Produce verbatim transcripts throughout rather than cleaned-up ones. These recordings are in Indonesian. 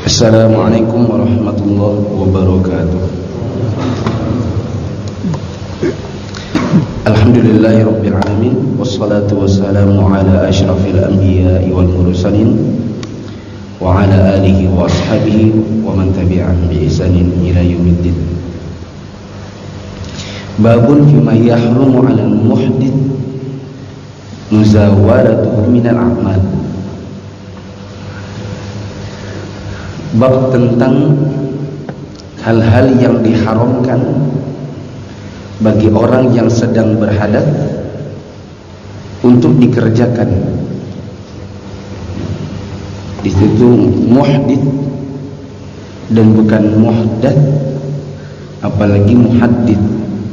Assalamualaikum warahmatullahi wabarakatuh. Alhamdulillahi rabbil alamin, wassalatu wassalamu ala asyrafil anbiya'i wal mursalin wa ala alihi wa ashabihi wa man tabi'ahum bi ihsanin ila yaumiddin. Babun fima yahrumu 'alal muhdits muzawaratuhu minal a'mal. Bab tentang hal-hal yang diharamkan bagi orang yang sedang berhadas untuk dikerjakan. Di situ muhdits dan bukan muhdats, apalagi muhaddits.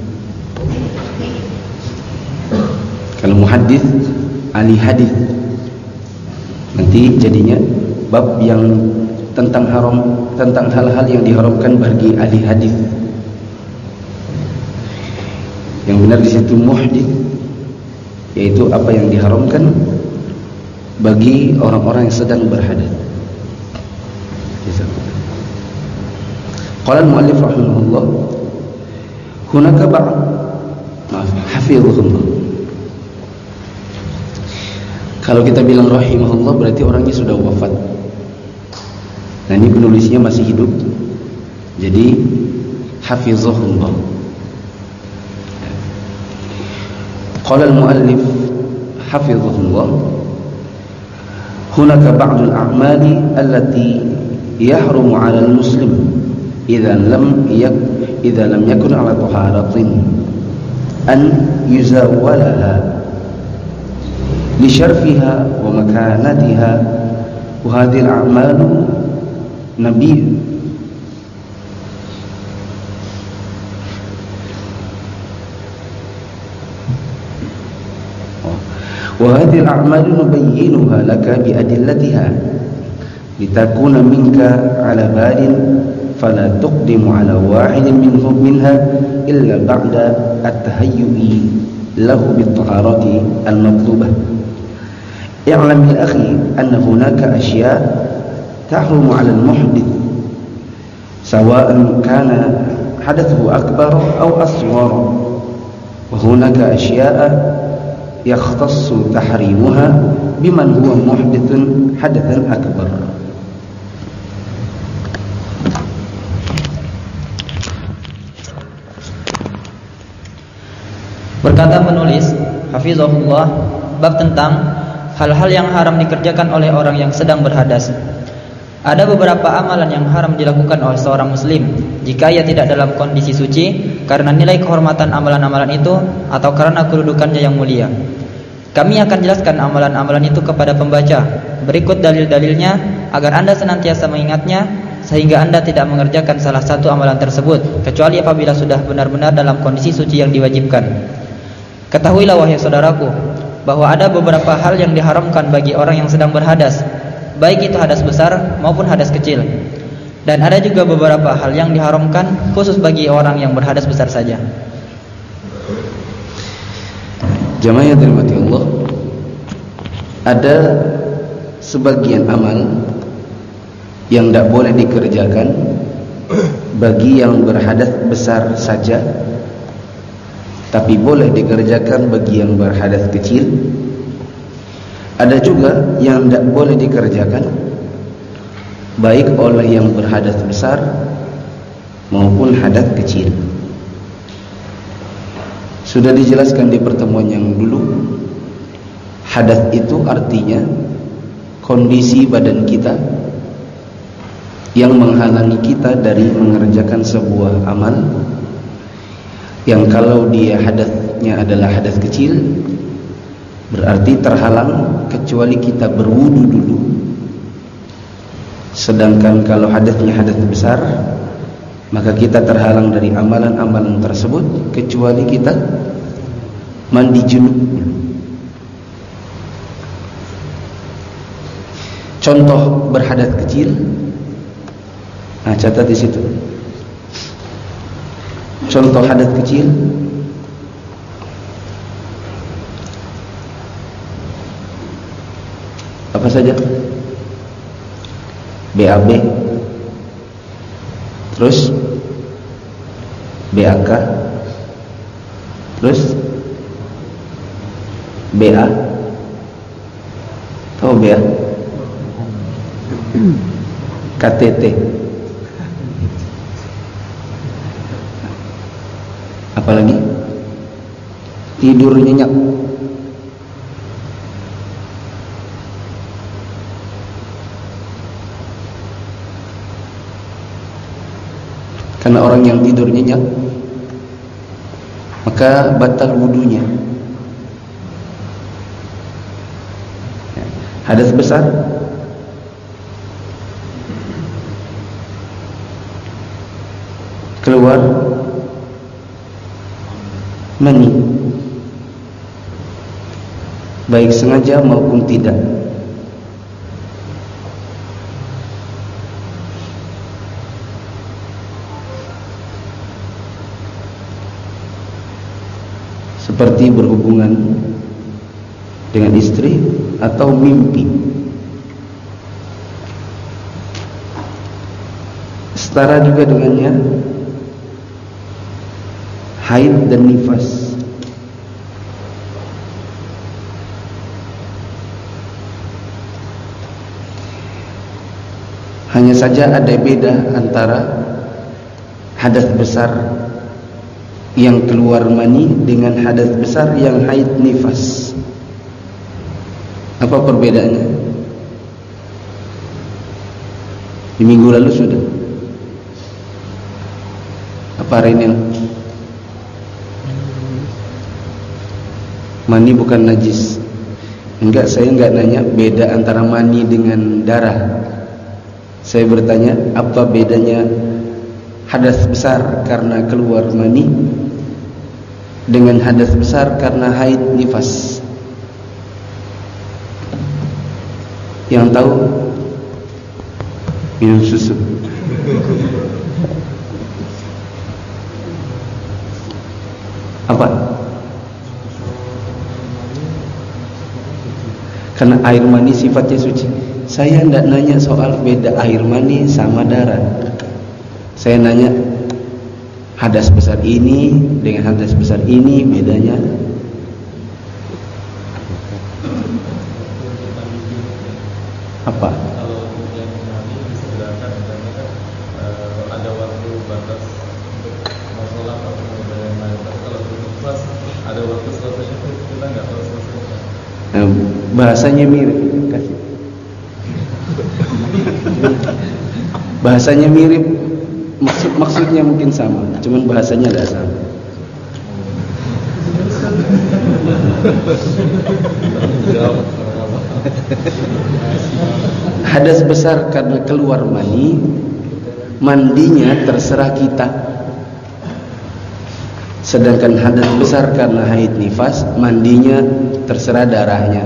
Kalau muhaddits ahli hadis, nanti jadinya bab yang tentang haram, tentang hal-hal yang diharamkan bagi ahli hadis. Yang benar di situ muhdits, yaitu apa yang diharamkan bagi orang-orang yang sedang berhadas. Qala al-muallif rahimahullah, hunaka ba'd maaf hafizahullah. Kalau kita bilang rahimahullah berarti orangnya sudah wafat. Nah, ini penulisnya masih hidup, jadi hafizahullah. Qala al-muallif hafizahullah, hunaka ba'd al-a'mali allati yahrumu 'ala al-muslim idza lam yak idza lam yakun 'ala taharatin an yuzawwalaha li syarfiha wa makanatiha, wa hadhihi al-a'malu nabi وهذه الأعمال نبينها لك بأدلتها لتكون منك على بال فلا تقدم على واحد منهم منها إلا بعد التهيؤ له بالطهارة المطلوبة. اعلم يا أخي أن هناك أشياء تحرم على المحدث سواء كان حدثه أكبر أو أصغر، وهناك أشياء يختص تحريمها بمن هو محدث حدثا أكبر. Berkata penulis hafizahullah, bab tentang hal-hal yang haram dikerjakan oleh orang yang sedang berhadas. Ada beberapa amalan yang haram dilakukan oleh seorang muslim jika ia tidak dalam kondisi suci karena nilai kehormatan amalan-amalan itu atau karena kedudukannya yang mulia. Kami akan jelaskan amalan-amalan itu kepada pembaca. Berikut dalil-dalilnya agar Anda senantiasa mengingatnya sehingga Anda tidak mengerjakan salah satu amalan tersebut kecuali apabila sudah benar-benar dalam kondisi suci yang diwajibkan. Ketahuilah wahai saudaraku bahwa ada beberapa hal yang diharamkan bagi orang yang sedang berhadas, baik itu hadas besar maupun hadas kecil. Dan ada juga beberapa hal yang diharamkan khusus bagi orang yang berhadas besar saja. Jamaah yang dirahmati Allah, ada sebagian amal yang tidak boleh dikerjakan bagi yang berhadas besar saja, tapi boleh dikerjakan bagi yang berhadas kecil. Ada juga yang tidak boleh dikerjakan baik oleh yang berhadas besar maupun hadas kecil. Sudah dijelaskan di pertemuan yang dulu, hadas itu artinya kondisi badan kita yang menghalangi kita dari mengerjakan sebuah amal, yang kalau dia hadasnya adalah hadas kecil berarti terhalang kecuali kita berwudu dulu. Sedangkan kalau hadasnya hadas besar, maka kita terhalang dari amalan-amalan tersebut kecuali kita mandi junub dulu. Contoh berhadas kecil, nah catat di situ. Contoh hadas kecil, apa saja? B A B, Terus B A K, terus B A, tahu B A? K T T. Apalagi? Tidur nyenyak. Karena orang yang tidur nyenyak, maka batal wudunya. Hadas besar, keluar mani, baik sengaja maupun tidak. Seperti berhubungan dengan istri atau mimpi. Setara juga dengannya haid dan nifas. Hanya saja ada beda antara hadas besar yang keluar mani dengan hadas besar yang haid nifas. Apa perbedaannya? Di minggu lalu sudah. Apa hari ini? Mani bukan najis. Enggak, saya enggak nanya beda antara mani dengan darah. Saya bertanya apa bedanya hadas besar karena keluar mani dengan hadas besar karena haid nifas. Yang tahu minum susu. Apa? Karena air mani sifatnya suci. Saya tidak nanya soal beda air mani sama darah. Saya nanya hadas besar ini dengan hadas besar ini bedanya. Apa? Kalau yang mani disegerakan karena kan ada waktu batas untuk masalah atau kemudian lain. Tapi kalau nifas ada waktu selesainya tuh kita nggak tahu selesainya. Nah, bahasanya mirip, kasih. Bahasanya mirip, maksud maksudnya mungkin sama, cuman bahasanya tidak sama. Hadas besar karena keluar mani, mandinya terserah kita. Sedangkan hadas besar karena haid nifas, mandinya terserah darahnya.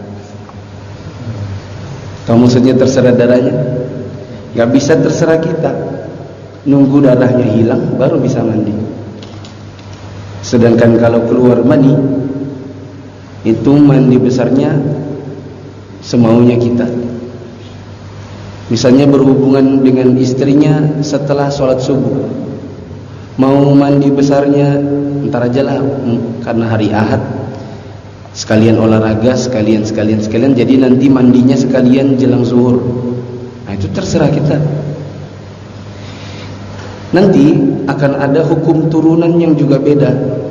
Tahu maksudnya terserah darahnya? Gak bisa terserah kita. Nunggu darahnya hilang baru bisa mandi. Sedangkan kalau keluar mani, itu mandi besarnya semaunya kita. Misalnya berhubungan dengan istrinya setelah sholat subuh, mau mandi besarnya entar aja lah, karena hari Ahad sekalian olahraga, sekalian sekalian sekalian, jadi nanti mandinya sekalian jelang zuhur. Nah itu terserah kita. Nanti akan ada hukum turunan yang juga beda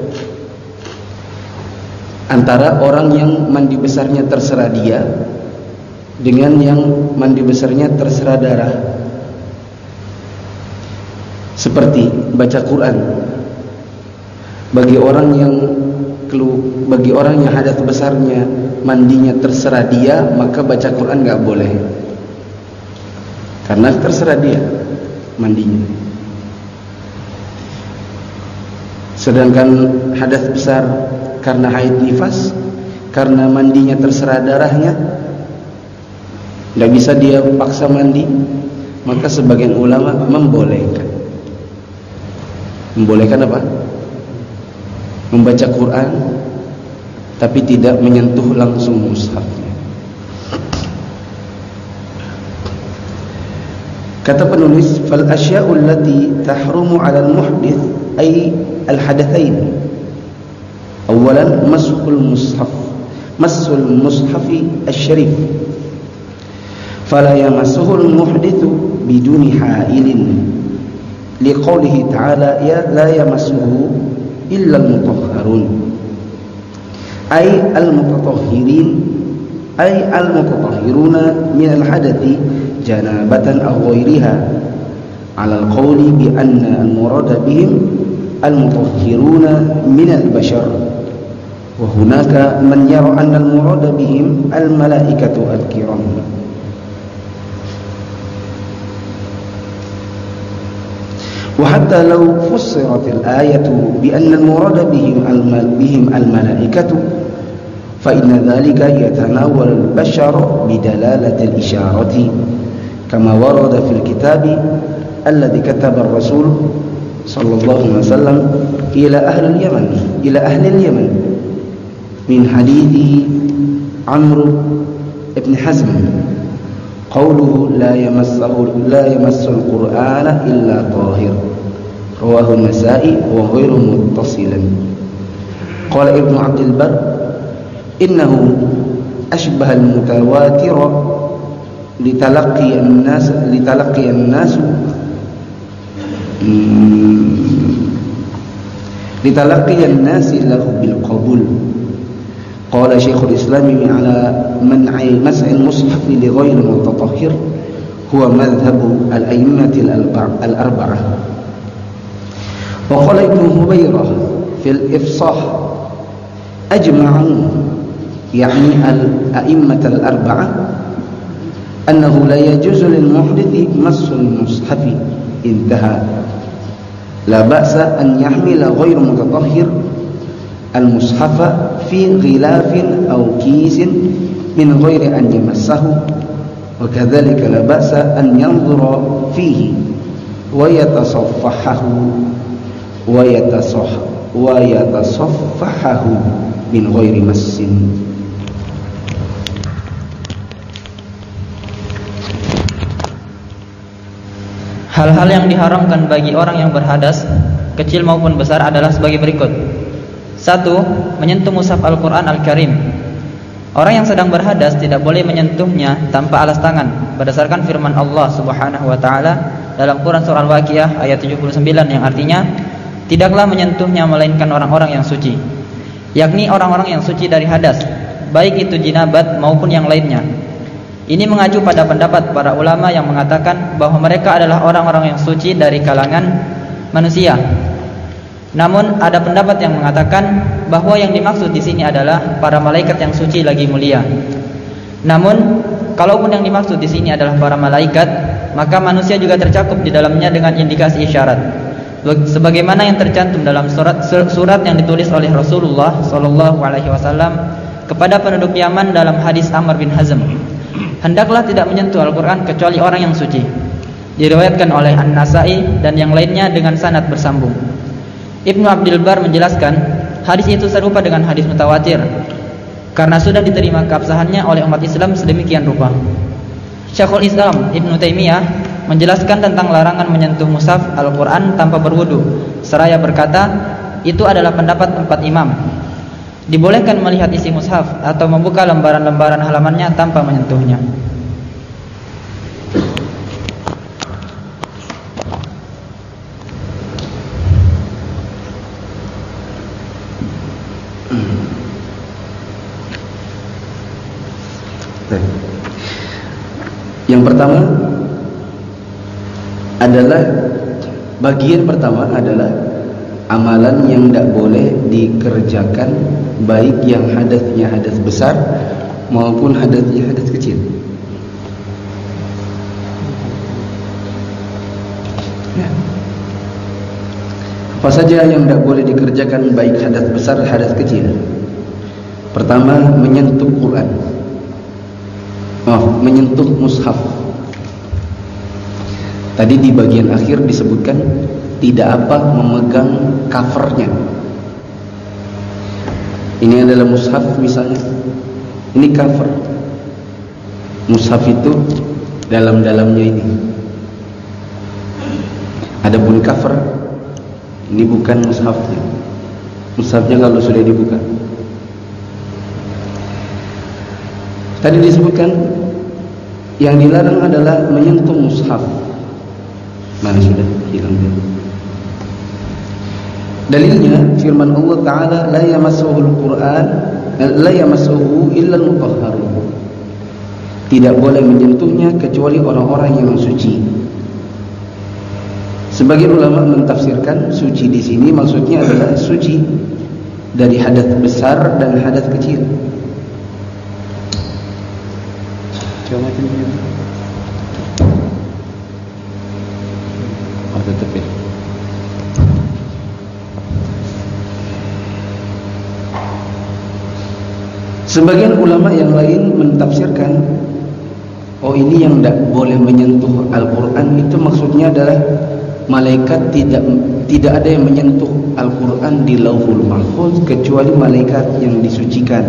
antara orang yang mandi besarnya terserah dia dengan yang mandi besarnya terserah darah. Seperti baca Quran, bagi orang yang bagi orang yang hadas besarnya mandinya terserah dia, maka baca Quran nggak boleh, karena terserah dia mandinya. Sedangkan hadas besar karena haid nifas, karena mandinya terserah darahnya, nggak bisa dia paksa mandi, maka sebagian ulama membolehkan. Membolehkan apa? Membaca Quran tapi tidak menyentuh langsung mushafnya. Kata penulis, fal asya'u allati tahrumu 'ala al-muhdits ay al-hadatsain. Awalan mashul mushaf, masul mushafi asy-syarif. Fala yamassuhu al-muhditsu biduni ha'ilin. Liqaulihi ta'ala ya la yamassuhu illa al-mutahharun. Ay al-mutatahhirin ay al-mutatahhiruna min al-hadathi janabatan aw ghairiha, 'ala al-qawli bi anna al-murada bihim al-mutahhiruna min al-bashar. Wa hunaka man yara anna al-murada bihim al-malaikatu al-kiram. وحتى لو فسرت الآية بأن المراد بهم بهم الملائكة فإن ذلك يتناول البشر بدلالة الإشارة كما ورد في الكتاب الذي كتب الرسول صلى الله عليه وسلم إلى أهل اليمن إلى أهل اليمن من حديث عمرو بن حزم قوله لا يمسه لا يمس القرآن إلا طاهر رواه النسائي وغير متصل. قال ابن عبد البر إنه أشبه المتواتر لتلقي الناس لتلقي الناس لتلقي الناس له بالقبول. قال شيخ الإسلام على منع مسح المصحف لغير المتطهر هو مذهب الأئمة الأربعة. وقال ابن هبيرة في الإفصاح أجمعوا يعني الأئمة الأربعة أنه لا يجوز للمحدث مس المصحف انتهى. لا بأس أن يحمل غير متطهر المصحف في غلاف أو كيس من غير أن يمسه، وكذلك لا بأس أن ينظر فيه ويتصفحه ويتصح ويتصفحه من غير مس. Hal-hal yang diharamkan bagi orang yang berhadas, kecil maupun besar adalah sebagai berikut. Satu, menyentuh mushaf Al-Quran Al-Karim. Orang yang sedang berhadas tidak boleh menyentuhnya tanpa alas tangan, berdasarkan firman Allah Subhanahu wa taala dalam Quran surah Al-Waqiah ayat tujuh puluh sembilan yang artinya, tidaklah menyentuhnya melainkan orang-orang yang suci, yakni orang-orang yang suci dari hadas, baik itu jinabat maupun yang lainnya. Ini mengacu pada pendapat para ulama yang mengatakan bahwa mereka adalah orang-orang yang suci dari kalangan manusia. Namun ada pendapat yang mengatakan bahwa yang dimaksud di sini adalah para malaikat yang suci lagi mulia. Namun kalaupun yang dimaksud di sini adalah para malaikat, maka manusia juga tercakup di dalamnya dengan indikasi isyarat, sebagaimana yang tercantum dalam surat surat yang ditulis oleh Rasulullah Shallallahu Alaihi Wasallam kepada penduduk Yaman dalam hadis Amr bin Hazm. Hendaklah tidak menyentuh Al-Quran kecuali orang yang suci. Diriwayatkan oleh An-Nasai dan yang lainnya dengan sanad bersambung. Ibnu Abdul Bar menjelaskan, hadis itu serupa dengan hadis mutawatir karena sudah diterima keabsahannya oleh umat Islam sedemikian rupa. Syekhul Islam Ibnu Taimiyah menjelaskan tentang larangan menyentuh mushaf Al-Quran tanpa berwudu, seraya berkata, itu adalah pendapat empat imam. Dibolehkan melihat isi mushaf atau membuka lembaran-lembaran halamannya tanpa menyentuhnya. Yang pertama adalah bagian pertama adalah amalan yang tidak boleh dikerjakan, baik yang hadasnya hadas besar maupun hadasnya hadas kecil. Ya. Apa saja yang tidak boleh dikerjakan, baik hadas besar hadas kecil? Pertama, menyentuh Quran, oh, menyentuh mushaf. Tadi di bagian akhir disebutkan tidak apa memegang covernya. Ini adalah mushaf misalnya, ini cover mushaf itu dalam-dalamnya ini. Adapun cover ini bukan mushafnya. Mushafnya kalau sudah dibuka. Tadi disebutkan yang dilarang adalah menyentuh mushaf. Mana sudah hilang dia. Dalilnya firman Allah Ta'ala, la yamassuhul Qur'an la yamassuhu illa al-mutahharun. Tidak boleh menyentuhnya kecuali orang-orang yang suci. Sebagian ulama mentafsirkan suci di sini maksudnya adalah suci dari hadas besar dan hadas kecil. Coba macam ni. Oh, tetap ya. Sebagian ulama yang lain mentafsirkan, oh ini yang tidak boleh menyentuh Al-Quran itu maksudnya adalah malaikat tidak tidak ada yang menyentuh Al-Quran di Lauhul Mahfuz kecuali malaikat yang disucikan.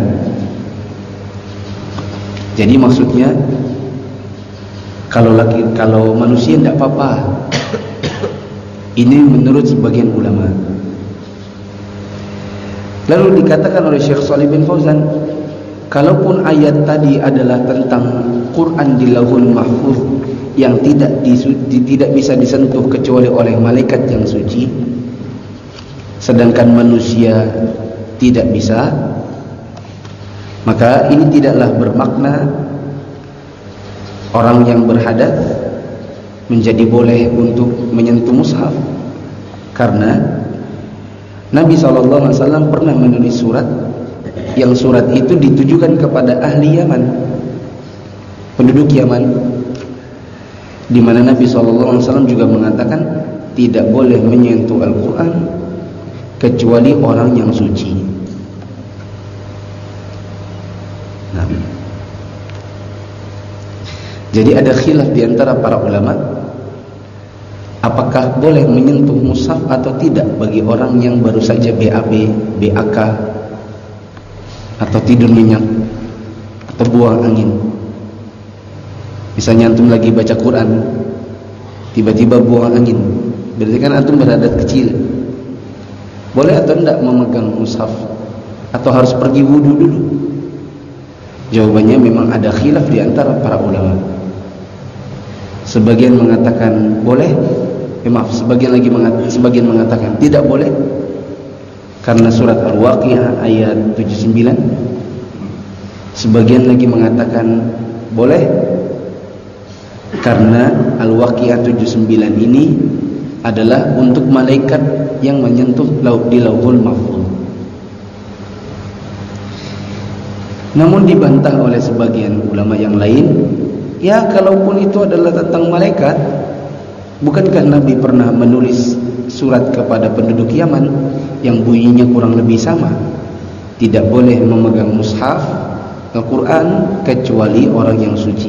Jadi maksudnya kalau laki kalau manusia tidak apa-apa. Ini menurut sebagian ulama. Lalu dikatakan oleh Syekh Shalih bin Fauzan, kalaupun ayat tadi adalah tentang Quran di Lauhul Mahfuz yang tidak disu, tidak bisa disentuh kecuali oleh malaikat yang suci, sedangkan manusia tidak bisa, maka ini tidaklah bermakna orang yang berhadas menjadi boleh untuk menyentuh mushaf, karena Nabi shallallahu alaihi wasallam pernah menulis surat yang surat itu ditujukan kepada ahli Yaman, penduduk Yaman, di mana Nabi shallallahu alaihi wasallam juga mengatakan tidak boleh menyentuh Al-Quran kecuali orang yang suci. Nah, jadi ada khilaf di antara para ulama, apakah boleh menyentuh mushaf atau tidak bagi orang yang baru saja B A B, B A K, atau tidur nyenyak, atau buang angin. Misalnya antum lagi baca Quran, tiba-tiba buang angin, berarti kan antum berhadas kecil. Boleh atau tidak memegang mushaf, atau harus pergi wudu dulu? Jawabannya memang ada khilaf di antara para ulama. Sebagian mengatakan boleh, eh, maaf, sebagian lagi mengatakan, sebagian mengatakan tidak boleh, karena surat Al-Waqiah ayat tujuh puluh sembilan. Sebagian lagi mengatakan boleh, karena Al-Waqiah tujuh puluh sembilan ini adalah untuk malaikat yang menyentuh di Lauhul Mahfuz. Namun dibantah oleh sebagian ulama yang lain, ya kalaupun itu adalah tentang malaikat, bukankah Nabi pernah menulis surat kepada penduduk Yaman yang bunyinya kurang lebih sama, tidak boleh memegang mushaf Al-Quran kecuali orang yang suci.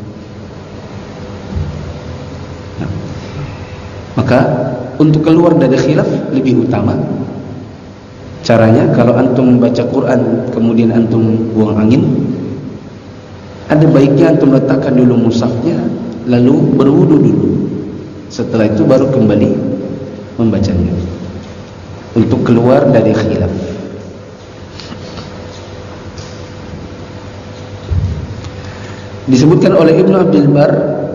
Nah, maka untuk keluar dari khilaf lebih utama, caranya kalau antum baca Quran kemudian antum buang angin, ada baiknya antum letakkan dulu mushafnya lalu berwudu dulu, setelah itu baru kembali membacanya, untuk keluar dari khilaf. Disebutkan oleh Ibnu Abdul Bar,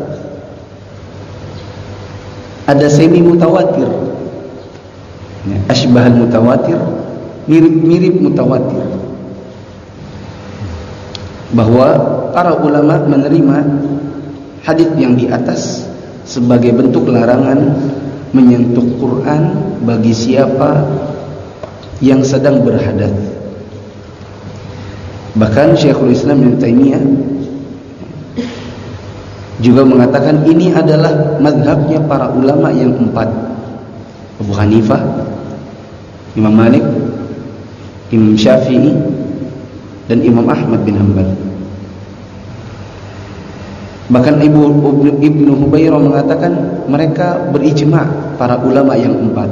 ada semi mutawatir, asbahal mutawatir, mirip-mirip mutawatir, bahwa para ulama menerima hadis yang di atas sebagai bentuk larangan menyentuh Quran bagi siapa yang sedang berhadas. Bahkan Syekhul Islam Ibnu Taimiyah juga mengatakan ini adalah mazhabnya para ulama yang empat: Abu Hanifah, Imam Malik, Imam Syafi'i, dan Imam Ahmad bin Hanbal. Bahkan Ibu Ibnu Hubairah mengatakan mereka berijma', para ulama yang empat,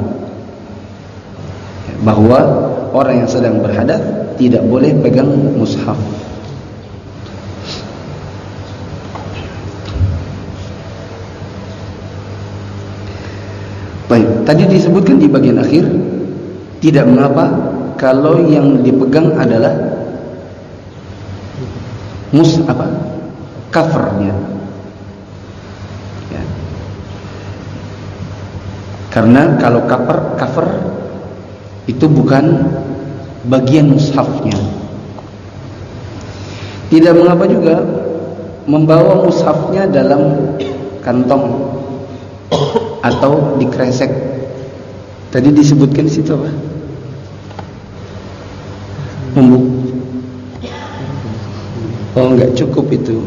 bahwa orang yang sedang berhadas tidak boleh pegang mushaf. Baik, tadi disebutkan di bagian akhir tidak mengapa kalau yang dipegang adalah mus apa? Covernya. Ya. Karena kalau cover cover itu bukan bagian mushafnya. Tidak mengapa juga membawa mushafnya dalam kantong atau dikresek. Tadi disebutkan di situ apa? Membuk. Oh, enggak cukup itu.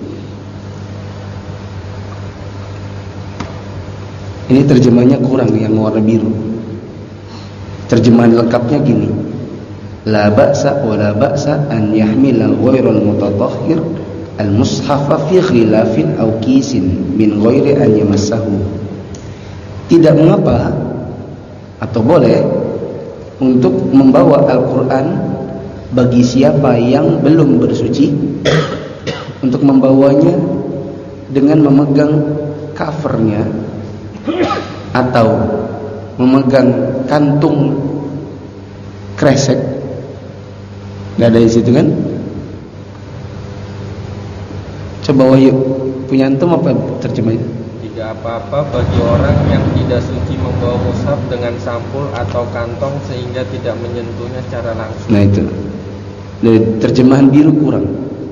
Ini terjemahnya kurang yang warna biru. Terjemahan lengkapnya gini. La ba'sa wa la ba'sa an yahmila ghairal mutatahhir al-mushafa fi khilafin aw kisin min ghairi an yamassahu. Tidak mengapa atau boleh untuk membawa Al-Quran bagi siapa yang belum bersuci untuk membawanya dengan memegang covernya atau memegang kantung kresek. Gak ada di situ kan? Coba Wahyu, punya antum apa terjemahnya? Tidak apa-apa bagi orang yang tidak suci membawa mushaf dengan sampul atau kantong sehingga tidak menyentuhnya secara langsung. Nah itu, dari terjemahan biru kurang.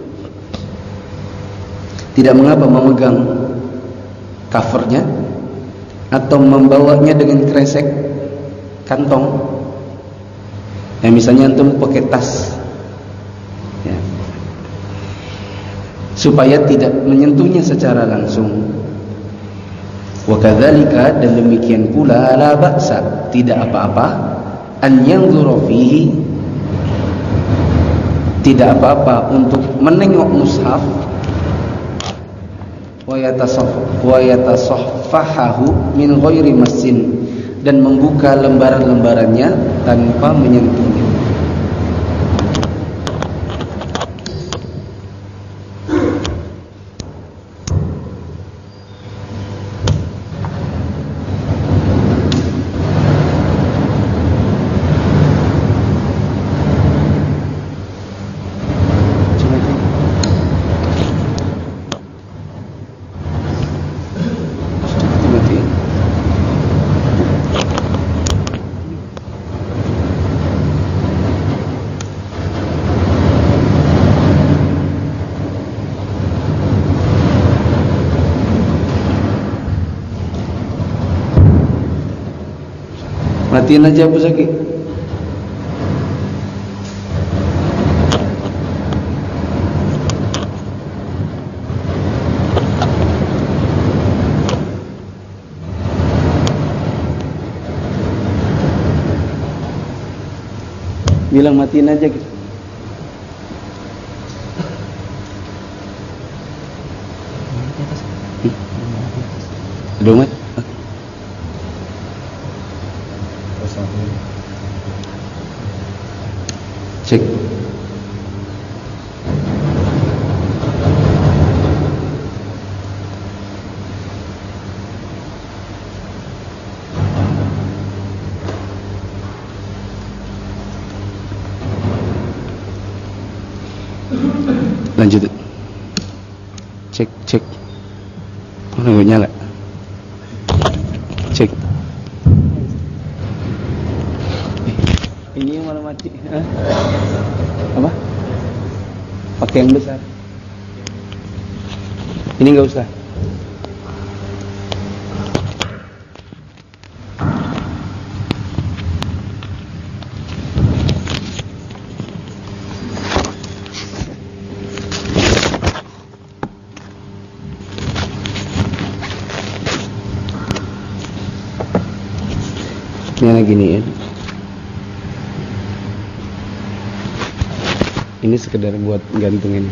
Tidak mengapa memegang covernya atau membawanya dengan kresek kantong. Ya misalnya antum pakai tas, ya, supaya tidak menyentuhnya secara langsung. Wa kadzalika, dan demikian pula la ba'sa, tidak apa-apa an yanzura fihi, tidak apa-apa untuk menengok mushaf wa yatasaffahahu min ghairi massin, dan membuka lembaran-lembarannya tanpa menyentuhnya. Matiin aja Abu Zaki. Bilang matiin aja gitu. Aduh mat. Cek. Lanjut. Cek, cek. Oh, nggak nyala. Cek. Ini yang malah mati. Hah? Apa? Pakai yang besar. Ini enggak usah. Ini lagi nih ya. Ini sekedar buat gantungin.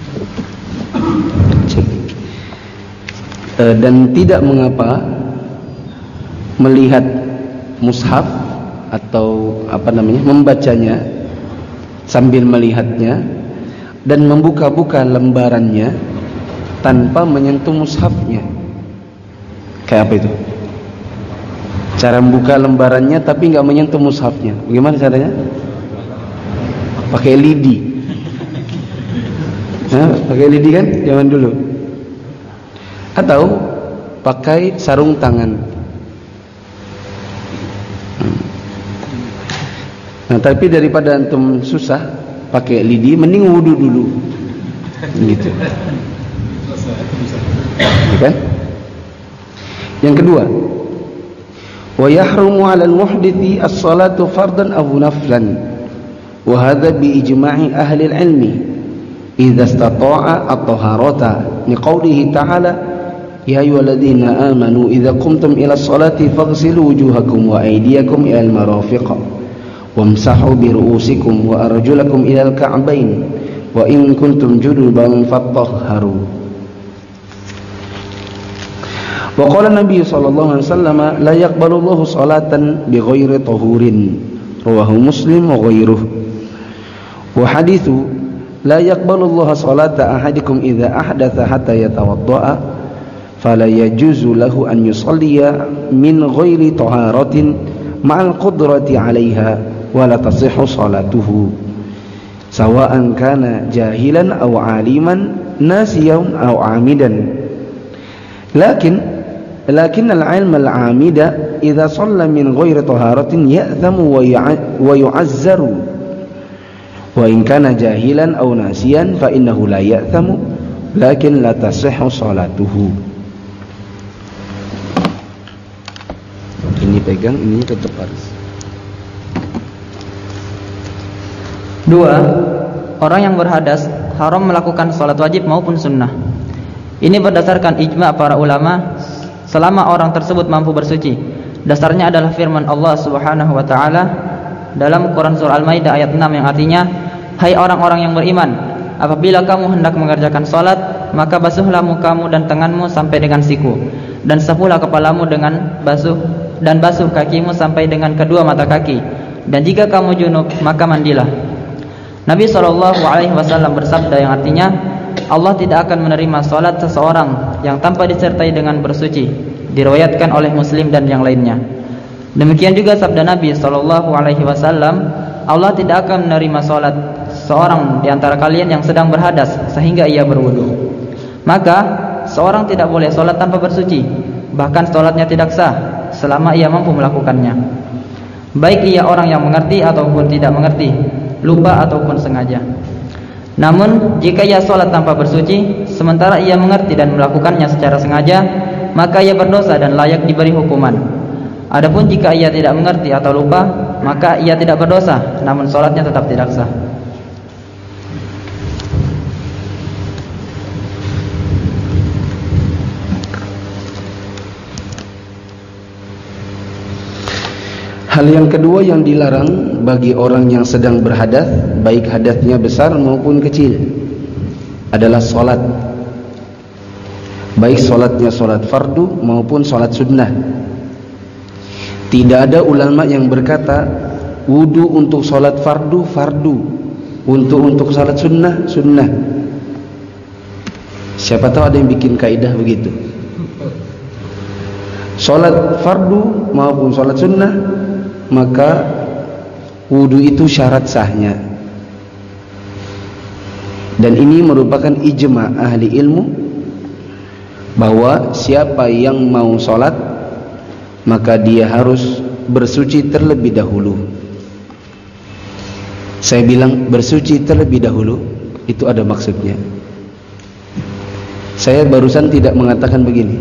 Cek. E, dan tidak mengapa melihat mushaf atau apa namanya, membacanya sambil melihatnya dan membuka-buka lembarannya tanpa menyentuh mushafnya. Kayak apa itu? Cara membuka lembarannya tapi nggak menyentuh mushafnya. Bagaimana caranya? Pakai lidi. Nah, pakai lidi kan zaman dulu. Atau pakai sarung tangan. Nah, tapi daripada antum susah pakai lidi, mending wudu dulu. Gitu. Ya kan? Yang kedua, wa yahrumu 'ala al-muhdithi as-salatu fardan aw naflan. Wa hadha bi ijma'i ahli al-'ilmi idza istata'a at-taharata. Li qoulihi ta'ala ya ayyuhalladzina amanu idza qumtum ila as-salati faghsilu wujuhakum wa aydiyakum ila al-marafiq wamsahu bi ru'usikum wa arjulakum ila al-ka'bayn wa in kuntum junuban fatahharu. Wa qala Nabi sallallahu alaihi wasallam la yaqbalu Allahu salatan bighairi tahurin, rawahu Muslim wa ghairuhu. Wa hadithu la yaqbalu Allahu salata ahadikum idza ahdatha hatta yatawadda'a fala yajuzu lahu an yusalliya min ghairi taharatin ma'al qudrati 'alayha wa la tasihhu salatuhu sawa'an kana jahilan aw 'aliman nasiyan aw 'amidan. Lakin lakin al-'ilm al-'amida idza shalla min ghairi taharatin ya'thamu wa yu'azzaru wa in kana jahilan aw nasiyan fa innahu la ya'thamu lakin la tasihhu salatuhu. Ini pegang, ini tetap harus. Dua, orang yang berhadas haram melakukan salat wajib maupun sunnah. Ini berdasarkan ijma' para ulama selama orang tersebut mampu bersuci. Dasarnya adalah firman Allah Subhanahu wa taala dalam Quran surah Al-Maidah ayat enam yang artinya, hai orang-orang yang beriman, apabila kamu hendak mengerjakan salat, maka basuhlah mukamu dan tanganmu sampai dengan siku, dan sapuhlah kepalamu dengan basuh dan basuh kakimu sampai dengan kedua mata kaki, dan jika kamu junub maka mandilah. Nabi shallallahu alaihi wasallam bersabda yang artinya, Allah tidak akan menerima salat seseorang yang tanpa disertai dengan bersuci. Diriwayatkan oleh Muslim dan yang lainnya. Demikian juga sabda Nabi shallallahu alaihi wasallam, Allah tidak akan menerima salat seorang di antara kalian yang sedang berhadas sehingga ia berwudu. Maka seorang tidak boleh salat tanpa bersuci, bahkan salatnya tidak sah selama ia mampu melakukannya. Baik ia orang yang mengerti ataupun tidak mengerti, lupa ataupun sengaja. Namun jika ia sholat tanpa bersuci sementara ia mengerti dan melakukannya secara sengaja, maka ia berdosa dan layak diberi hukuman. Adapun jika ia tidak mengerti atau lupa, maka ia tidak berdosa, namun sholatnya tetap tidak sah. Hal yang kedua yang dilarang bagi orang yang sedang berhadas, baik hadasnya besar maupun kecil, adalah solat. Baik solatnya solat fardu maupun solat sunnah. Tidak ada ulama yang berkata wudu untuk solat fardu fardu, untuk untuk solat sunnah sunnah. Siapa tahu ada yang bikin kaidah begitu. Solat fardu maupun solat sunnah, maka wudu itu syarat sahnya. Dan ini merupakan ijma' ahli ilmu bahwa siapa yang mau sholat maka dia harus bersuci terlebih dahulu. Saya bilang bersuci terlebih dahulu itu ada maksudnya. Saya barusan tidak mengatakan begini,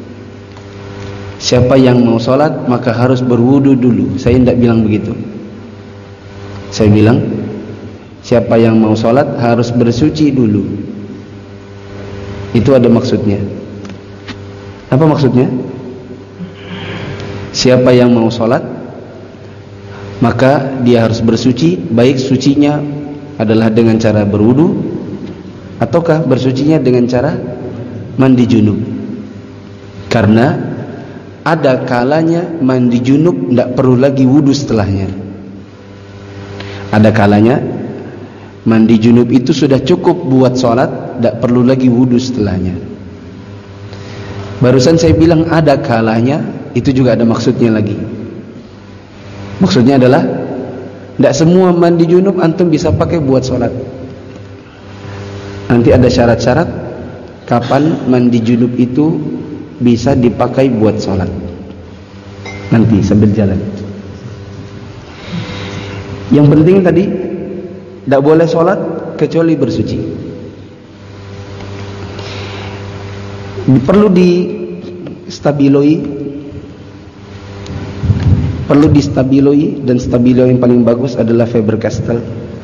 siapa yang mau sholat maka harus berwudu dulu. Saya tidak bilang begitu. Saya bilang siapa yang mau sholat harus bersuci dulu. Itu ada maksudnya. Apa maksudnya? Siapa yang mau sholat maka dia harus bersuci, baik sucinya adalah dengan cara berwudu ataukah bersucinya dengan cara mandi junub. Karena ada kalanya mandi junub tidak perlu lagi wudu setelahnya. Ada kalanya mandi junub itu sudah cukup buat sholat, tidak perlu lagi wudu setelahnya. Barusan saya bilang ada kalanya, itu juga ada maksudnya lagi. Maksudnya adalah tidak semua mandi junub antum bisa pakai buat sholat. Nanti ada syarat-syarat kapan mandi junub itu bisa dipakai buat sholat. Nanti sambil jalan. Yang penting tadi tidak boleh sholat kecuali bersuci. Perlu di stabiloi, perlu di stabiloi, dan stabilo yang paling bagus adalah Faber-Castell.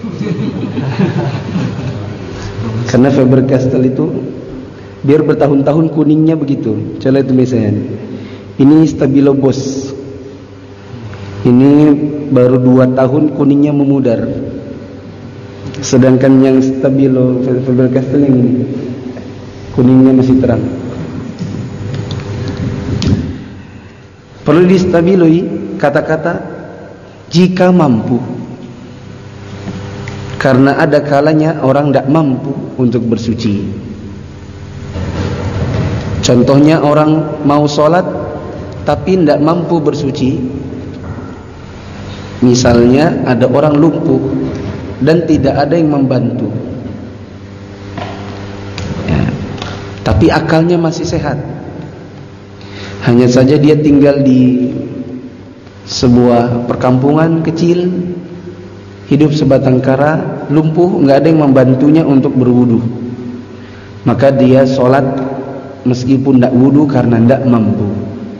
Karena Faber-Castell itu biar bertahun-tahun kuningnya begitu. Coba itu misalnya, ini stabilo bos, ini baru dua tahun kuningnya memudar. Sedangkan yang stabilo Faber-Castell yang ini kuningnya masih terang. Perlu distabiloi kata-kata jika mampu. Karena ada kalanya orang tidak mampu untuk bersuci. Contohnya orang mau sholat tapi tidak mampu bersuci. Misalnya ada orang lumpuh dan tidak ada yang membantu, ya, tapi akalnya masih sehat. Hanya saja dia tinggal di sebuah perkampungan kecil, hidup sebatang kara, lumpuh, nggak ada yang membantunya untuk berwudu. Maka dia sholat meskipun tidak wudu karena tidak mampu.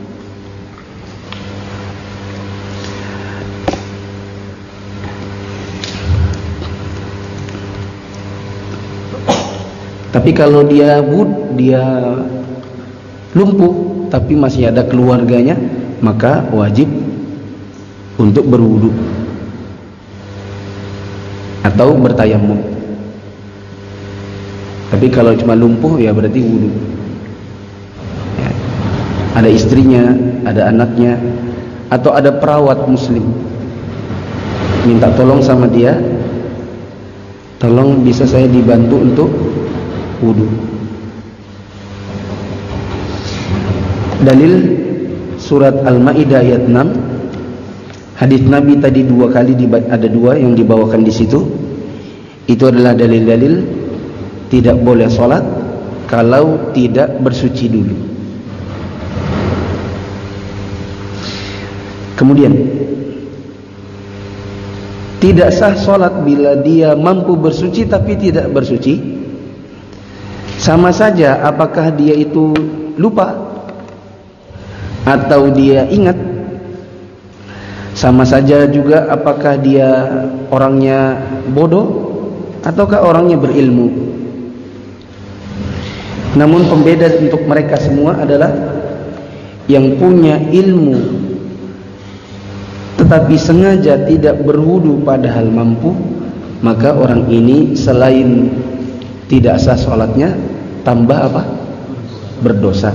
Tapi kalau dia wud, dia lumpuh tapi masih ada keluarganya, maka wajib untuk berwudu atau bertayamum. Tapi kalau cuma lumpuh ya berarti wudu. Ya. Ada istrinya, ada anaknya, atau ada perawat muslim, minta tolong sama dia, tolong bisa saya dibantu untuk wudu. Dalil surat Al-Maidah ayat enam. Hadis Nabi tadi dua kali, ada dua yang dibawakan di situ. Itu adalah dalil-dalil tidak boleh sholat kalau tidak bersuci dulu. Kemudian tidak sah sholat bila dia mampu bersuci tapi tidak bersuci. Sama saja apakah dia itu lupa atau dia ingat. Sama saja juga apakah dia orangnya bodoh ataukah orangnya berilmu. Namun pembeda untuk mereka semua adalah yang punya ilmu tetapi sengaja tidak berwudu padahal mampu, maka orang ini selain tidak sah sholatnya, tambah apa? Berdosa.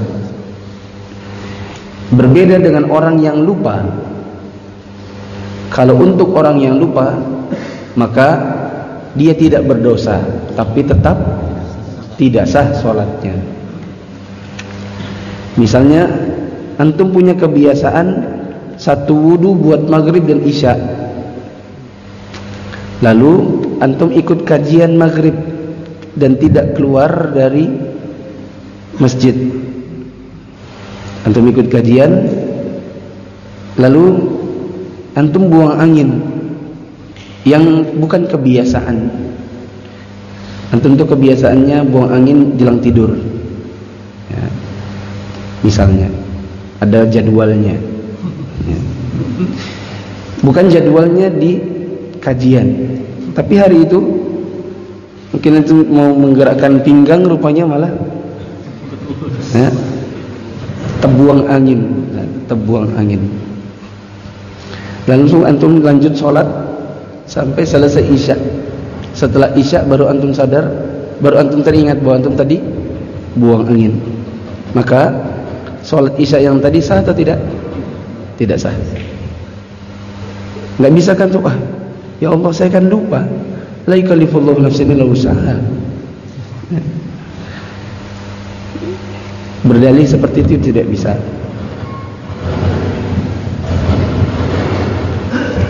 Berbeda dengan orang yang lupa. Kalau untuk orang yang lupa, maka dia tidak berdosa, tapi tetap tidak sah sholatnya. Misalnya antum punya kebiasaan satu wudu buat maghrib dan isya, lalu antum ikut kajian maghrib dan tidak keluar dari masjid. Antum ikut kajian, lalu antum buang angin yang bukan kebiasaan. Antum tuh kebiasaannya buang angin jelang tidur, ya. Misalnya ada jadwalnya, ya. Bukan jadwalnya di kajian, tapi hari itu mungkin antum mau menggerakkan pinggang, rupanya malah ya, terbuang angin, terbuang angin. Langsung antum lanjut sholat sampai selesai isya. Setelah isya baru antum sadar, baru antum teringat bahwa antum tadi buang angin. Maka sholat isya yang tadi sah atau tidak? Tidak sah. Nggak bisa kan tuh, ah, ya Allah saya kan lupa. La yukallifullahu nafsan illa wus'aha. Berdalih seperti itu tidak bisa.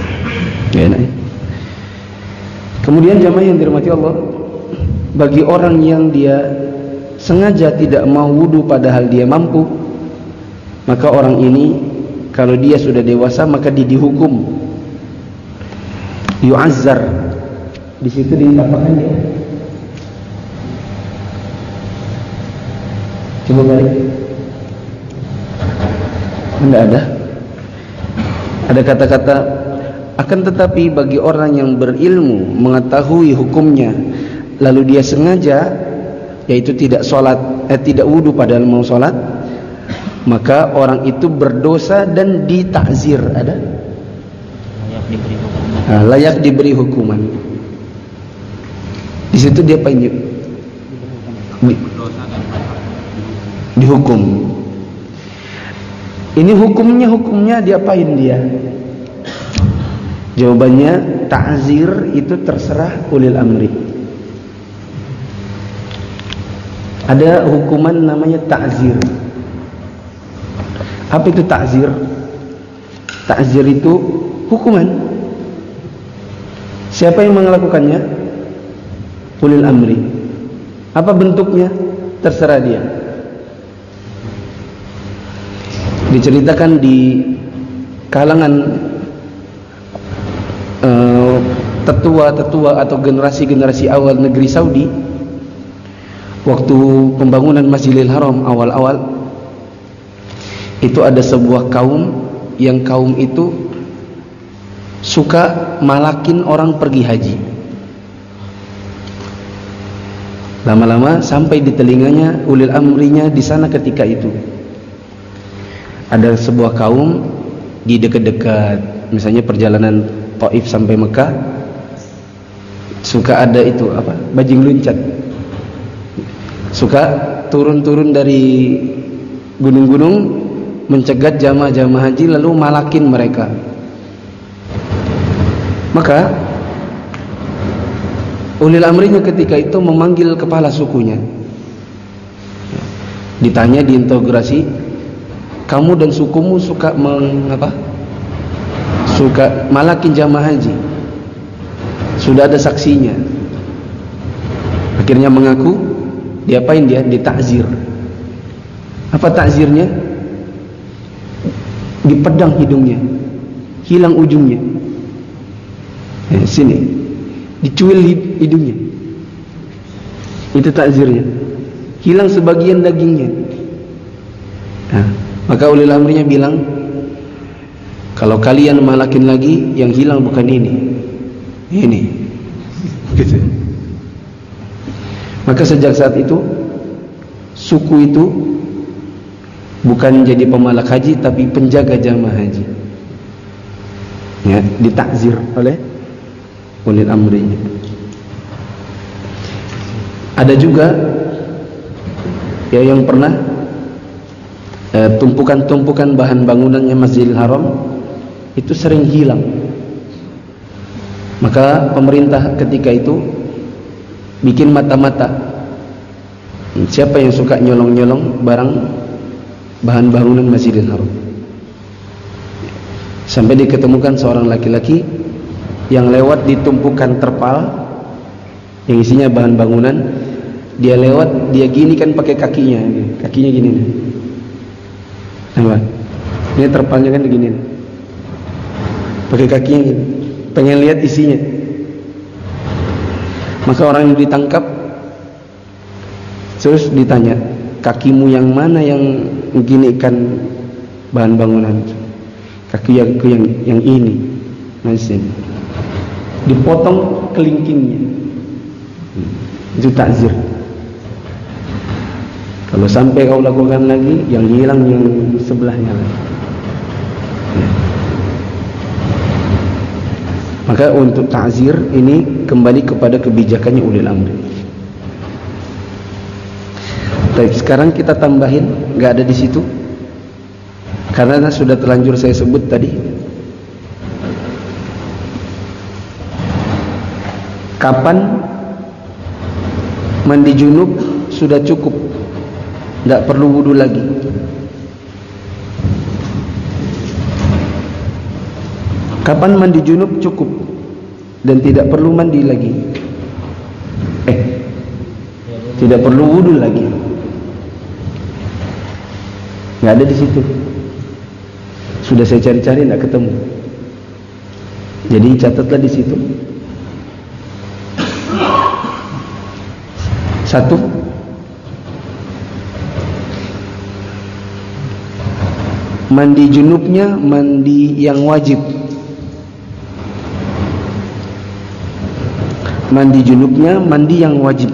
Kemudian jamaah yang dirahmati Allah, bagi orang yang dia sengaja tidak mau wudu padahal dia mampu, maka orang ini kalau dia sudah dewasa maka dia dihukum, yu'azzar. Di situ ditambahkan dia. Coba balik. Enggak ada. Ada kata-kata akan tetapi bagi orang yang berilmu mengetahui hukumnya lalu dia sengaja yaitu tidak sholat, eh, tidak wudu padahal mau sholat, maka orang itu berdosa dan ditakzir. Ada? Layak diberi hukuman. Nah, layak diberi hukuman. Di situ dia penyu di, dihukum. Ini hukumnya hukumnya diapain dia? Jawabannya ta'zir itu terserah ulil amri. Ada hukuman namanya ta'zir. Apa itu ta'zir? Ta'zir itu hukuman. Siapa yang melakukannya? Ulil amri. Apa bentuknya? Terserah dia. Diceritakan di kalangan uh, tetua-tetua atau generasi-generasi awal negeri Saudi, waktu pembangunan Masjidil Haram awal-awal, itu ada sebuah kaum yang kaum itu suka malakin orang pergi haji. Lama-lama sampai di telinganya ulil amrinya di sana ketika itu. Ada sebuah kaum di dekat-dekat, misalnya perjalanan Taif sampai Mekah, suka ada itu apa? Bajing luncat. Suka turun-turun dari gunung-gunung mencegat jamaah-jamaah haji lalu malakin mereka. Maka ulil amrinya ketika itu memanggil kepala sukunya. Ditanya, diintegrasi, kamu dan sukumu suka mengapa? Suka malakin jamaah haji. Sudah ada saksinya. Akhirnya mengaku, diapain dia? Ditakzir. Apa takzirnya? Dipedang hidungnya, hilang ujungnya. Eh, sini, dicuil hidungnya. Itu takzirnya. Hilang sebagian dagingnya. Nah, maka ulil amrinya bilang, kalau kalian malakin lagi, yang hilang bukan ini, ini, gitu. Maka sejak saat itu, suku itu bukan jadi pemalak haji, tapi penjaga jamaah haji. Ya, ditakzir oleh ulil amrinya. Ada juga ya yang pernah eh, tumpukan-tumpukan bahan bangunannya Masjidil Haram itu sering hilang. Maka pemerintah ketika itu bikin mata-mata. Siapa yang suka nyolong-nyolong barang bahan bangunan Masjidil Haram? Sampai diketemukan seorang laki-laki yang lewat di tumpukan terpal yang isinya bahan bangunan. Dia lewat, dia gini kan pakai kakinya, kakinya gini nih. Nah, ini terpalnya kan begini, pakai kakinya gini, pengen lihat isinya. Maka orang yang ditangkap terus ditanya, kakimu yang mana yang ginikan bahan bangunan? Kaki yang yang, yang ini, masih dipotong kelingkingnya. Itu takzir. Kalau sampai kau lakukan lagi, yang hilang yang sebelahnya lagi. Ya. Maka untuk ta'zir ini kembali kepada kebijakannya ulil amri. Baik, sekarang kita tambahin, nggak ada di situ, karena sudah terlanjur saya sebut tadi. Kapan mandi junub sudah cukup, tidak perlu wudu lagi? Kapan mandi junub cukup? dan tidak perlu mandi lagi. Eh, tidak perlu wudu lagi. Nggak ada di situ. Sudah saya cari-cari nggak ketemu. Jadi catatlah di situ. Satu, mandi junubnya mandi yang wajib. Mandi junubnya mandi yang wajib.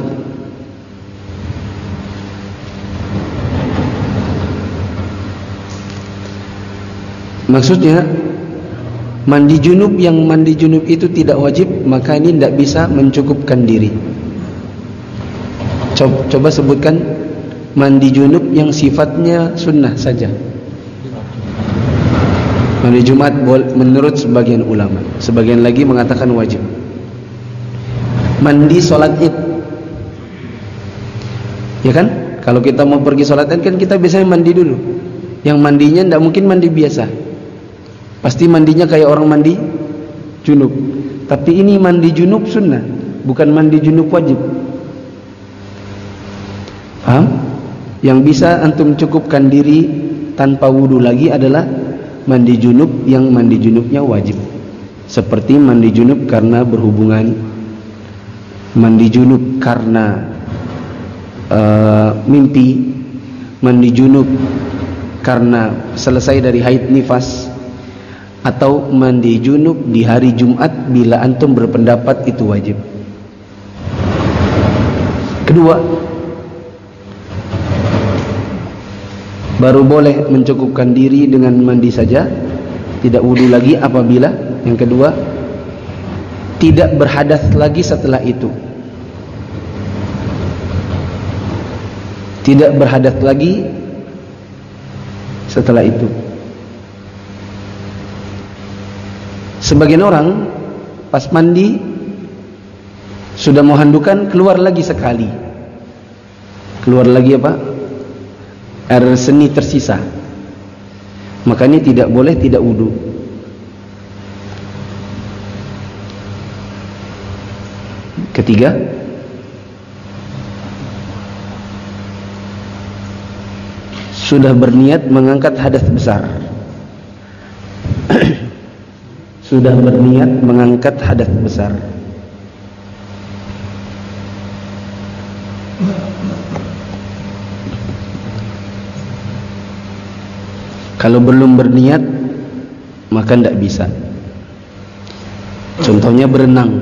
Maksudnya mandi junub yang mandi junub itu tidak wajib, maka ini tidak bisa mencukupkan diri. Coba, coba sebutkan mandi junub yang sifatnya sunnah saja. Mandi Jumat menurut sebagian ulama, sebagian lagi mengatakan wajib. Mandi sholat id, ya kan? Kalau kita mau pergi sholat id kan kita biasanya mandi dulu. Yang mandinya tidak mungkin mandi biasa, pasti mandinya kayak orang mandi junub. Tapi ini mandi junub sunnah, bukan mandi junub wajib. Paham? Yang bisa antum cukupkan diri tanpa wudu lagi adalah mandi junub yang mandi junubnya wajib. Seperti mandi junub karena berhubungan, mandi junub karena uh, mimpi, mandi junub karena selesai dari haid nifas, atau mandi junub di hari Jumat bila antum berpendapat itu wajib. Kedua, baru boleh mencukupkan diri dengan mandi saja, tidak wudu lagi apabila, yang kedua, tidak berhadas lagi setelah itu. Tidak berhadas lagi setelah itu. Sebagian orang pas mandi sudah mau handukan, keluar lagi sekali. Keluar lagi apa? Air seni tersisa. Makanya tidak boleh tidak wudu. Ketiga, sudah berniat mengangkat hadas besar. Sudah berniat mengangkat hadas besar. Kalau belum berniat, maka tidak bisa. Contohnya berenang.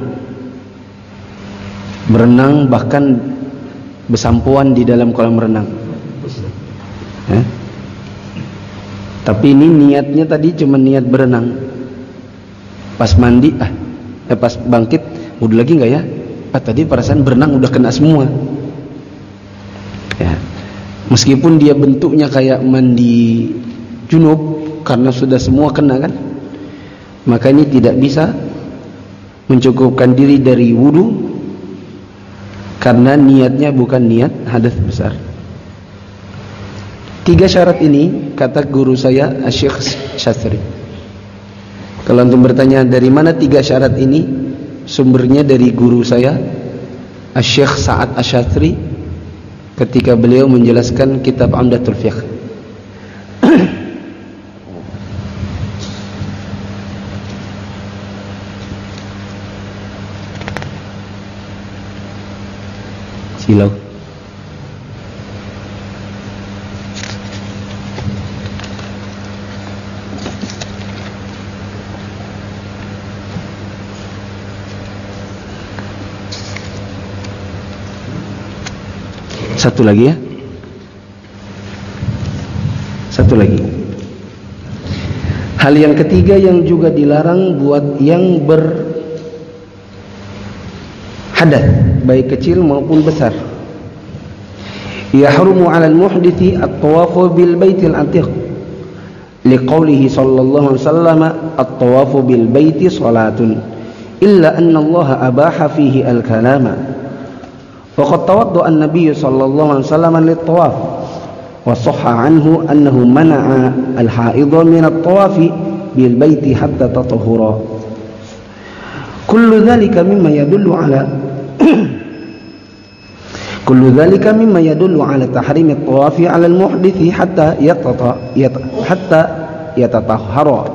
Berenang bahkan bersampuan di dalam kolam renang. Eh? Tapi ini niatnya tadi cuma niat berenang. Pas mandi, ah, eh, pas bangkit, wudu lagi nggak ya? Ah, tadi perasaan berenang udah kena semua. Ya. Meskipun dia bentuknya kayak mandi junub karena sudah semua kena kan, maka ini tidak bisa mencukupkan diri dari wudu karena niatnya bukan niat hadas besar. Tiga syarat ini kata guru saya Syekh Syastri. Kalau antum bertanya dari mana tiga syarat ini, sumbernya dari guru saya Syekh Sa'ad Asy-Syastri ketika beliau menjelaskan kitab Umdatul Fiqh. Silau. Satu lagi ya. Satu lagi. Hal yang ketiga yang juga dilarang buat yang berhadas, baik kecil maupun besar. Yahrumu 'alal muhdithi at-tawafu bil baitil atiq. Liqaulihi sallallahu alaihi wasallam at-tawafu bil baiti salatun illa anna Allah abaha fihi al-kalama. Waqad tawadda'a an-nabiy sallallahu alaihi wasallam lit-tawaf wa sahha anhu annahu mana'a al-haidha min at-tawafi bil baiti hatta tatahhura. kullu dzalika mimma yadullu ala kullu dzalika mimma yadullu ala tahrim at-tawafi 'ala al-muhdithi hatta yatata yat, hatta yatatahhara.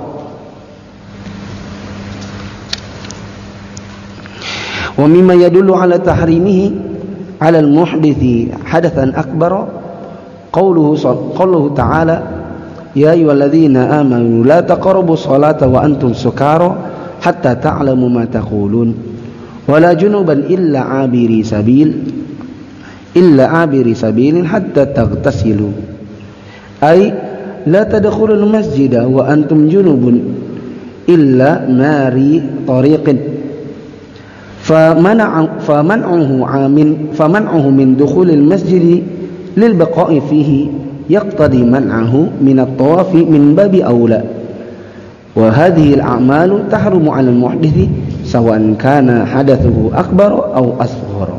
Wa mimma yadullu ala tahrimihi 'ala al-muhdithi hadathan akbar qawluhu qawluhu ta'ala ya ayyuhalladzina amanu la taqrabu sholata wa antum sukara hatta ta'lamu ma taqulun wa la junuban illa 'abiri sabil illa 'abiri sabilin hatta taghtasilu ay la tadkhulul masjida wa antum junubun illa mari tariqin faman'a faman'uhu 'amin faman'uhu min dukhulil masjid lil baqa'i fihi yaqtadi man'ahu min at-tawafi min babi aula wa hadhihi al-a'malu tahrumu 'ala al-muhdithi sawa'an kana hadathuhu akbar aw asghar.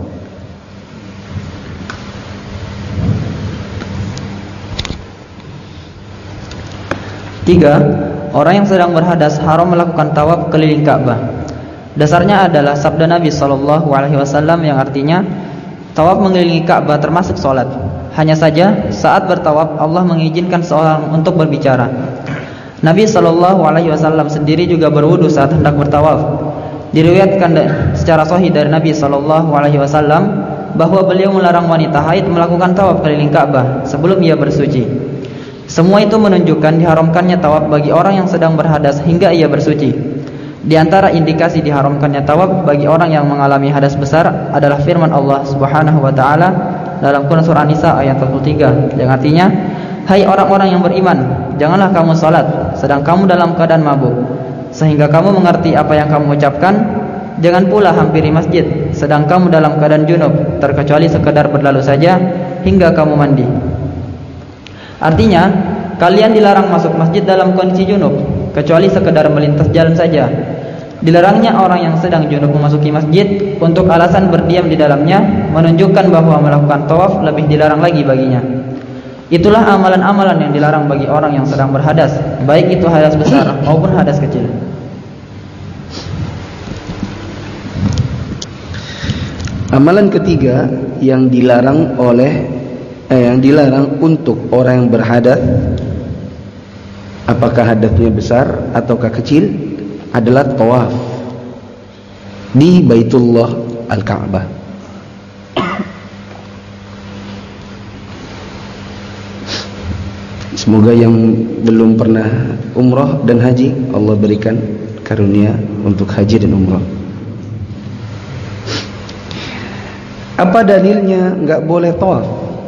Tiga, orang yang sedang berhadas haram melakukan tawaf keliling Ka'bah. Dasarnya adalah sabda Nabi shallallahu alaihi wasallam yang artinya tawaf mengelilingi Ka'bah termasuk sholat. Hanya saja saat bertawaf Allah mengizinkan seorang untuk berbicara. Nabi shallallahu alaihi wasallam sendiri juga berwudu saat hendak bertawaf. Diriwayatkan secara sahih dari Nabi shallallahu alaihi wasallam bahwa beliau melarang wanita haid melakukan tawaf keliling Ka'bah sebelum ia bersuci. Semua itu menunjukkan diharamkannya tawaf bagi orang yang sedang berhadas hingga ia bersuci. Di antara indikasi diharamkannya tawaf bagi orang yang mengalami hadas besar adalah firman Allah Subhanahu wa taala dalam Quran surah An-Nisa ayat empat puluh tiga yang artinya, hai orang-orang yang beriman, janganlah kamu salat sedang kamu dalam keadaan mabuk sehingga kamu mengerti apa yang kamu ucapkan. Jangan pula hampiri masjid sedang kamu dalam keadaan junub terkecuali sekedar berlalu saja hingga kamu mandi. Artinya, kalian dilarang masuk masjid dalam kondisi junub kecuali sekedar melintas jalan saja. Dilarangnya orang yang sedang junub memasuki masjid untuk alasan berdiam di dalamnya menunjukkan bahwa melakukan tawaf lebih dilarang lagi baginya. Itulah amalan-amalan yang dilarang bagi orang yang sedang berhadas, baik itu hadas besar maupun hadas kecil. Amalan ketiga yang dilarang oleh eh, yang dilarang untuk orang yang berhadas, apakah hadasnya besar ataukah kecil, adalah tawaf di Baitullah Al-Ka'bah. Semoga yang belum pernah umrah dan haji Allah berikan karunia untuk haji dan umrah. Apa dalilnya enggak boleh tawaf?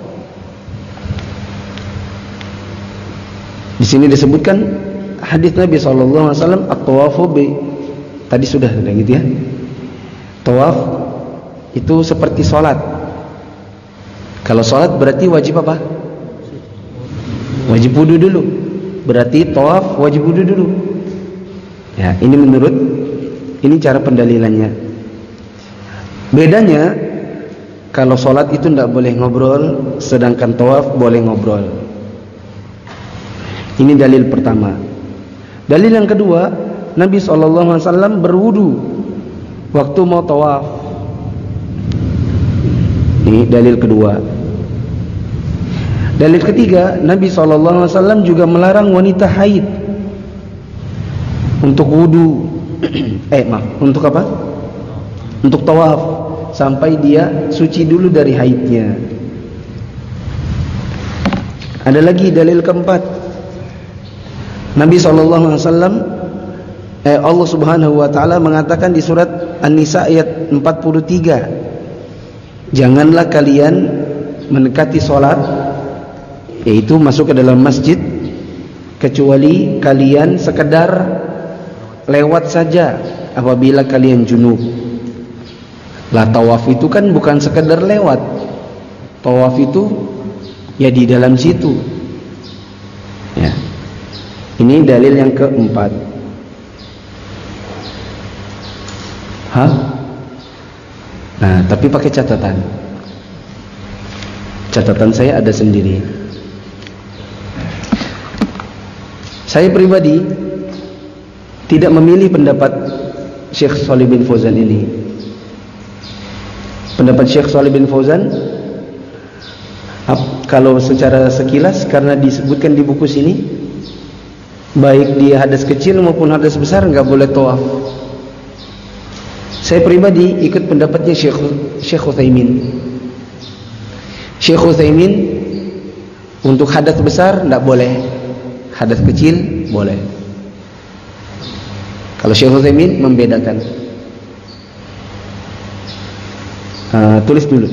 Di sini disebutkan hadis Nabi sallallahu alaihi wasallam at-tawafu bi, tadi sudah sudah gitu ya. Tawaf itu seperti salat. Kalau salat berarti wajib apa? Wajib wudu dulu. Berarti tawaf wajib wudu dulu. Ya, ini menurut ini cara pendalilannya. Bedanya kalau salat itu tidak boleh ngobrol, sedangkan tawaf boleh ngobrol. Ini dalil pertama. Dalil yang kedua, Nabi shallallahu alaihi wasallam berwudu waktu mau tawaf. Ini dalil kedua. Dalil ketiga, Nabi shallallahu alaihi wasallam juga melarang wanita haid untuk wudu. eh maaf, untuk apa? Untuk tawaf sampai dia suci dulu dari haidnya. Ada lagi dalil keempat. Nabi shallallahu alaihi wasallam eh, Allah subhanahu wa ta'ala mengatakan di surat An-Nisa ayat empat puluh tiga, janganlah kalian mendekati sholat, yaitu masuk ke dalam masjid, kecuali kalian sekedar lewat saja apabila kalian junub. Lah tawaf itu kan bukan sekedar lewat. Tawaf itu ya di dalam situ. Ya. Ini dalil yang keempat. Hah? Nah, tapi pakai catatan. Catatan saya ada sendiri. Saya pribadi tidak memilih pendapat Syekh Shalih bin Fauzan ini. Pendapat Syekh Shalih bin Fauzan, kalau secara sekilas, karena disebutkan di buku sini, baik dia hadas kecil maupun hadas besar nggak boleh tawaf. Saya pribadi ikut pendapatnya Syekh Syekh Utsaimin. Syekh Utsaimin untuk hadas besar nggak boleh, hadas kecil boleh. Kalau Syekh Utsaimin membedakan. Uh, tulis dulu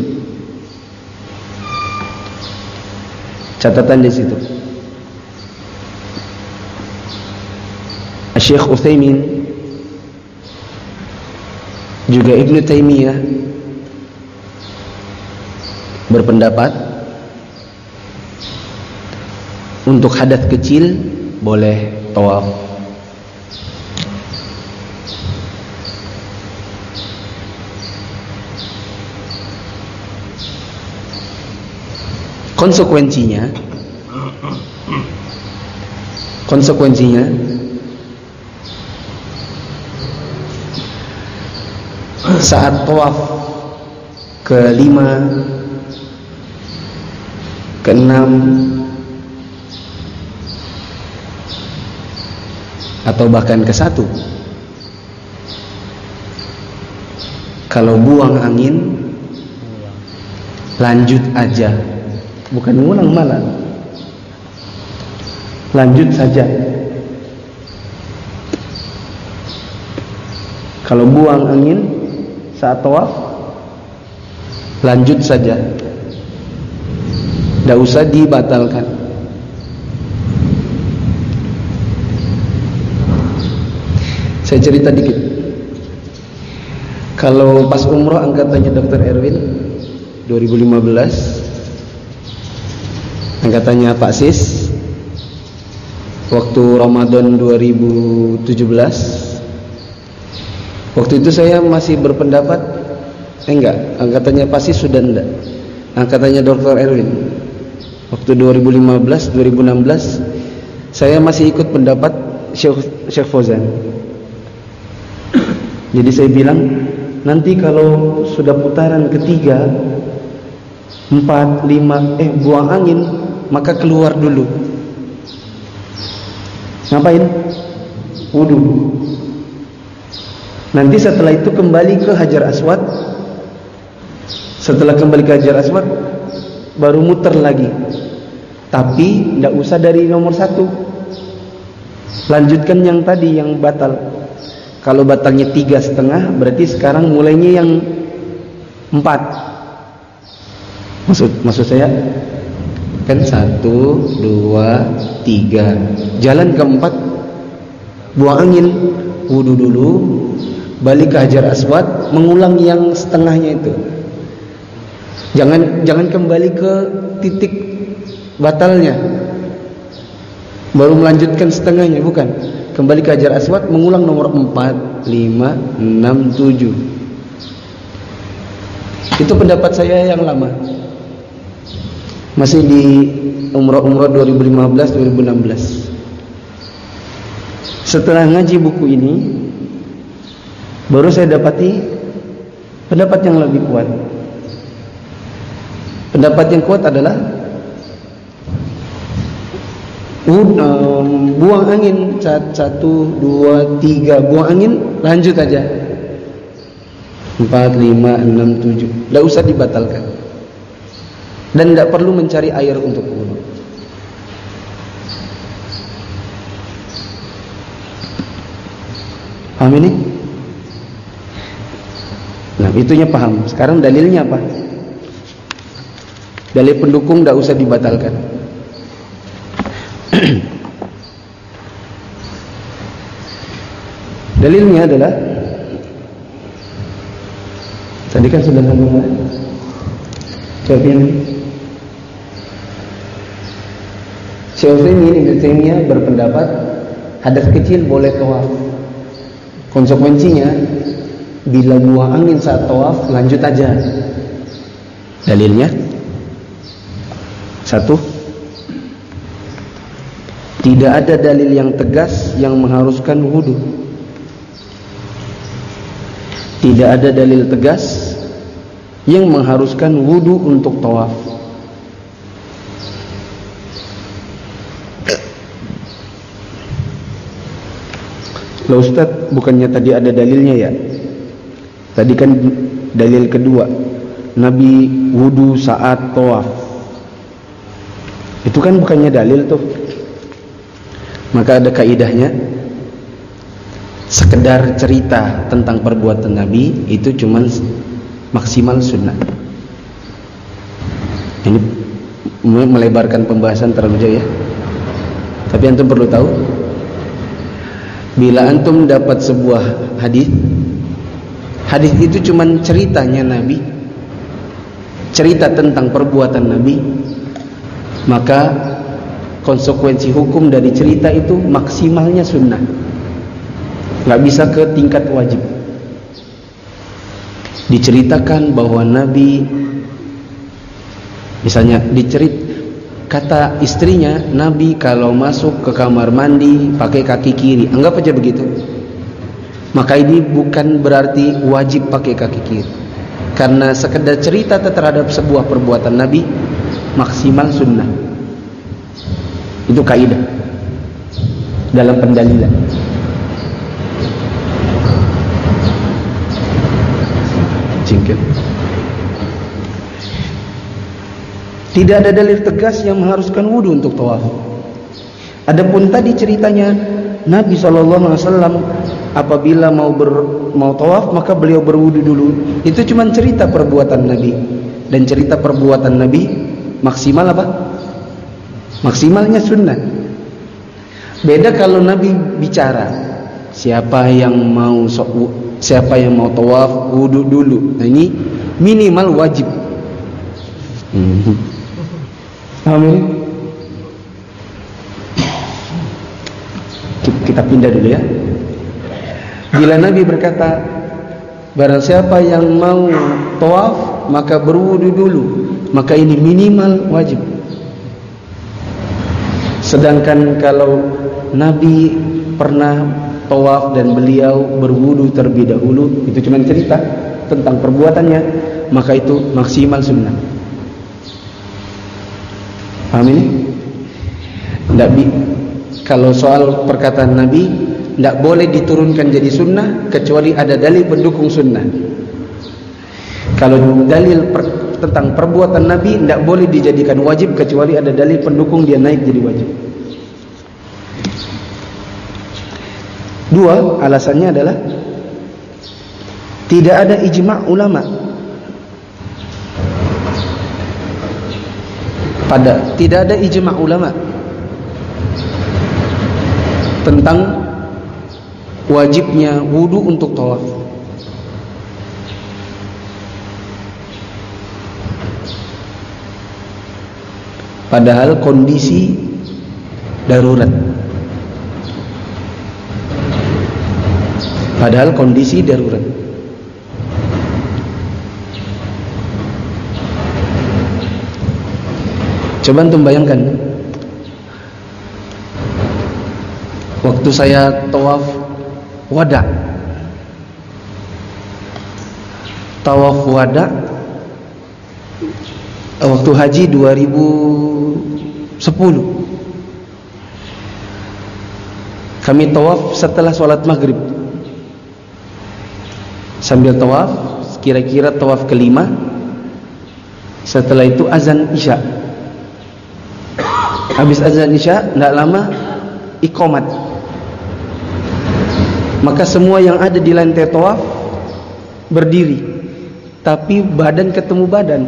catatan di situ. Syekh Utsaimin juga Ibnu Taimiyah berpendapat untuk hadas kecil boleh tawaf. Konsekuensinya Konsekuensinya saat tawaf kelima, keenam, atau bahkan ke satu, kalau buang angin lanjut aja, bukan ngulang malah, lanjut saja. Kalau buang angin saat tawaf, lanjut saja, tidak usah dibatalkan. Saya cerita dikit. Kalau pas umroh angkatannya dokter Erwin dua ribu lima belas, angkatannya Pak Sis waktu Ramadan dua ribu tujuh belas, waktu itu saya masih berpendapat eh enggak, angkatannya Pak Sis sudah enggak, angkatannya dokter Erwin waktu dua ribu lima belas dua ribu enam belas, saya masih ikut pendapat Syekh Syekh Fauzan. Jadi saya bilang, nanti kalau sudah putaran ketiga, empat, lima, eh buang angin, maka keluar dulu. Ngapain? Wudu. Nanti setelah itu kembali ke Hajar Aswad. Setelah kembali ke Hajar Aswad, baru muter lagi. Tapi tidak usah dari nomor satu. Lanjutkan yang tadi, yang batal. Kalau batalnya tiga setengah, berarti sekarang mulainya yang empat. Maksud maksud saya kan satu, dua, tiga. Jalan keempat, buang angin, wudu dulu, balik ke Hajar Aswad, mengulang yang setengahnya itu. Jangan jangan kembali ke titik batalnya, baru melanjutkan setengahnya, bukan. Kembali ke Hajar Aswad, mengulang nomor empat, lima, enam, tujuh. Itu pendapat saya yang lama, masih di umrah-umrah dua ribu lima belas dua ribu enam belas. Setelah ngaji buku ini, baru saya dapati pendapat yang lebih kuat. Pendapat yang kuat adalah Um, buang angin satu, dua, tiga, buang angin, lanjut aja empat, lima, enam, tujuh. Tidak usah dibatalkan. Dan tidak perlu mencari air untuk wudu. Paham ini? Nah, itunya paham. Sekarang dalilnya apa? Dalil pendukung tidak usah dibatalkan. Dalilnya adalah, tadi kan sudah ngomong, coba ini Syekh Utsaimin Ibnu Taimiyah berpendapat hadas kecil boleh tawaf. Konsekuensinya, bila buang angin saat tawaf, lanjut aja. Dalilnya satu, tidak ada dalil yang tegas yang mengharuskan wudu. Tidak ada dalil tegas yang mengharuskan wudu untuk tawaf. Loh Ustaz, bukannya tadi ada dalilnya ya? Tadi kan dalil kedua, Nabi wudu saat tawaf. Itu kan bukannya dalil tuh. Maka ada kaidahnya, sekedar cerita tentang perbuatan Nabi itu cuman maksimal sunnah. Ini melebarkan pembahasan terlalu jauh ya. Tapi antum perlu tahu, bila antum dapat sebuah hadis, hadis itu cuman ceritanya Nabi, cerita tentang perbuatan Nabi, maka konsekuensi hukum dari cerita itu maksimalnya sunnah, nggak bisa ke tingkat wajib. Diceritakan bahwa Nabi, misalnya dicerit kata istrinya, Nabi kalau masuk ke kamar mandi pakai kaki kiri, anggap aja begitu, maka ini bukan berarti wajib pakai kaki kiri, karena sekedar cerita terhadap sebuah perbuatan Nabi maksimal sunnah. Itu kaidah dalam pendalilan. Jingkir. Tidak ada dalil tegas yang mengharuskan wudu untuk tawaf. Adapun tadi ceritanya Nabi shallallahu alaihi wasallam apabila mau ber, mau tawaf maka beliau berwudu dulu. Itu cuma cerita perbuatan Nabi, dan cerita perbuatan Nabi maksimal apa? Maksimalnya sunnah. Beda kalau Nabi bicara, siapa yang mau siapa yang mau tawaf wudu dulu. Nah ini minimal wajib. Hmm. Amin. Kita pindah dulu ya. Bila Nabi berkata, barang siapa yang mau tawaf maka berwudu dulu, maka ini minimal wajib. Sedangkan kalau Nabi pernah tawaf dan beliau berwudu terlebih dahulu, itu cuma cerita tentang perbuatannya, maka itu maksimal sunnah. Paham ini? Tidak bi. Kalau soal perkataan Nabi, tidak boleh diturunkan jadi sunnah kecuali ada dalil pendukung sunnah. Kalau dalil per, tentang perbuatan Nabi tidak boleh dijadikan wajib kecuali ada dalil pendukung dia naik jadi wajib. Dua, alasannya adalah tidak ada ijma' ulama pada tidak ada ijma' ulama tentang wajibnya wudu untuk tawaf. Padahal kondisi darurat. Padahal kondisi darurat. Coba antum bayangkan, waktu saya tawaf wada, tawaf wada waktu haji dua ribu sepuluh, kami tawaf setelah sholat maghrib. Sambil tawaf, kira-kira tawaf kelima. Setelah itu azan isya. Habis azan isya, tidak lama iqamat. Maka semua yang ada di lantai tawaf berdiri, tapi badan ketemu badan.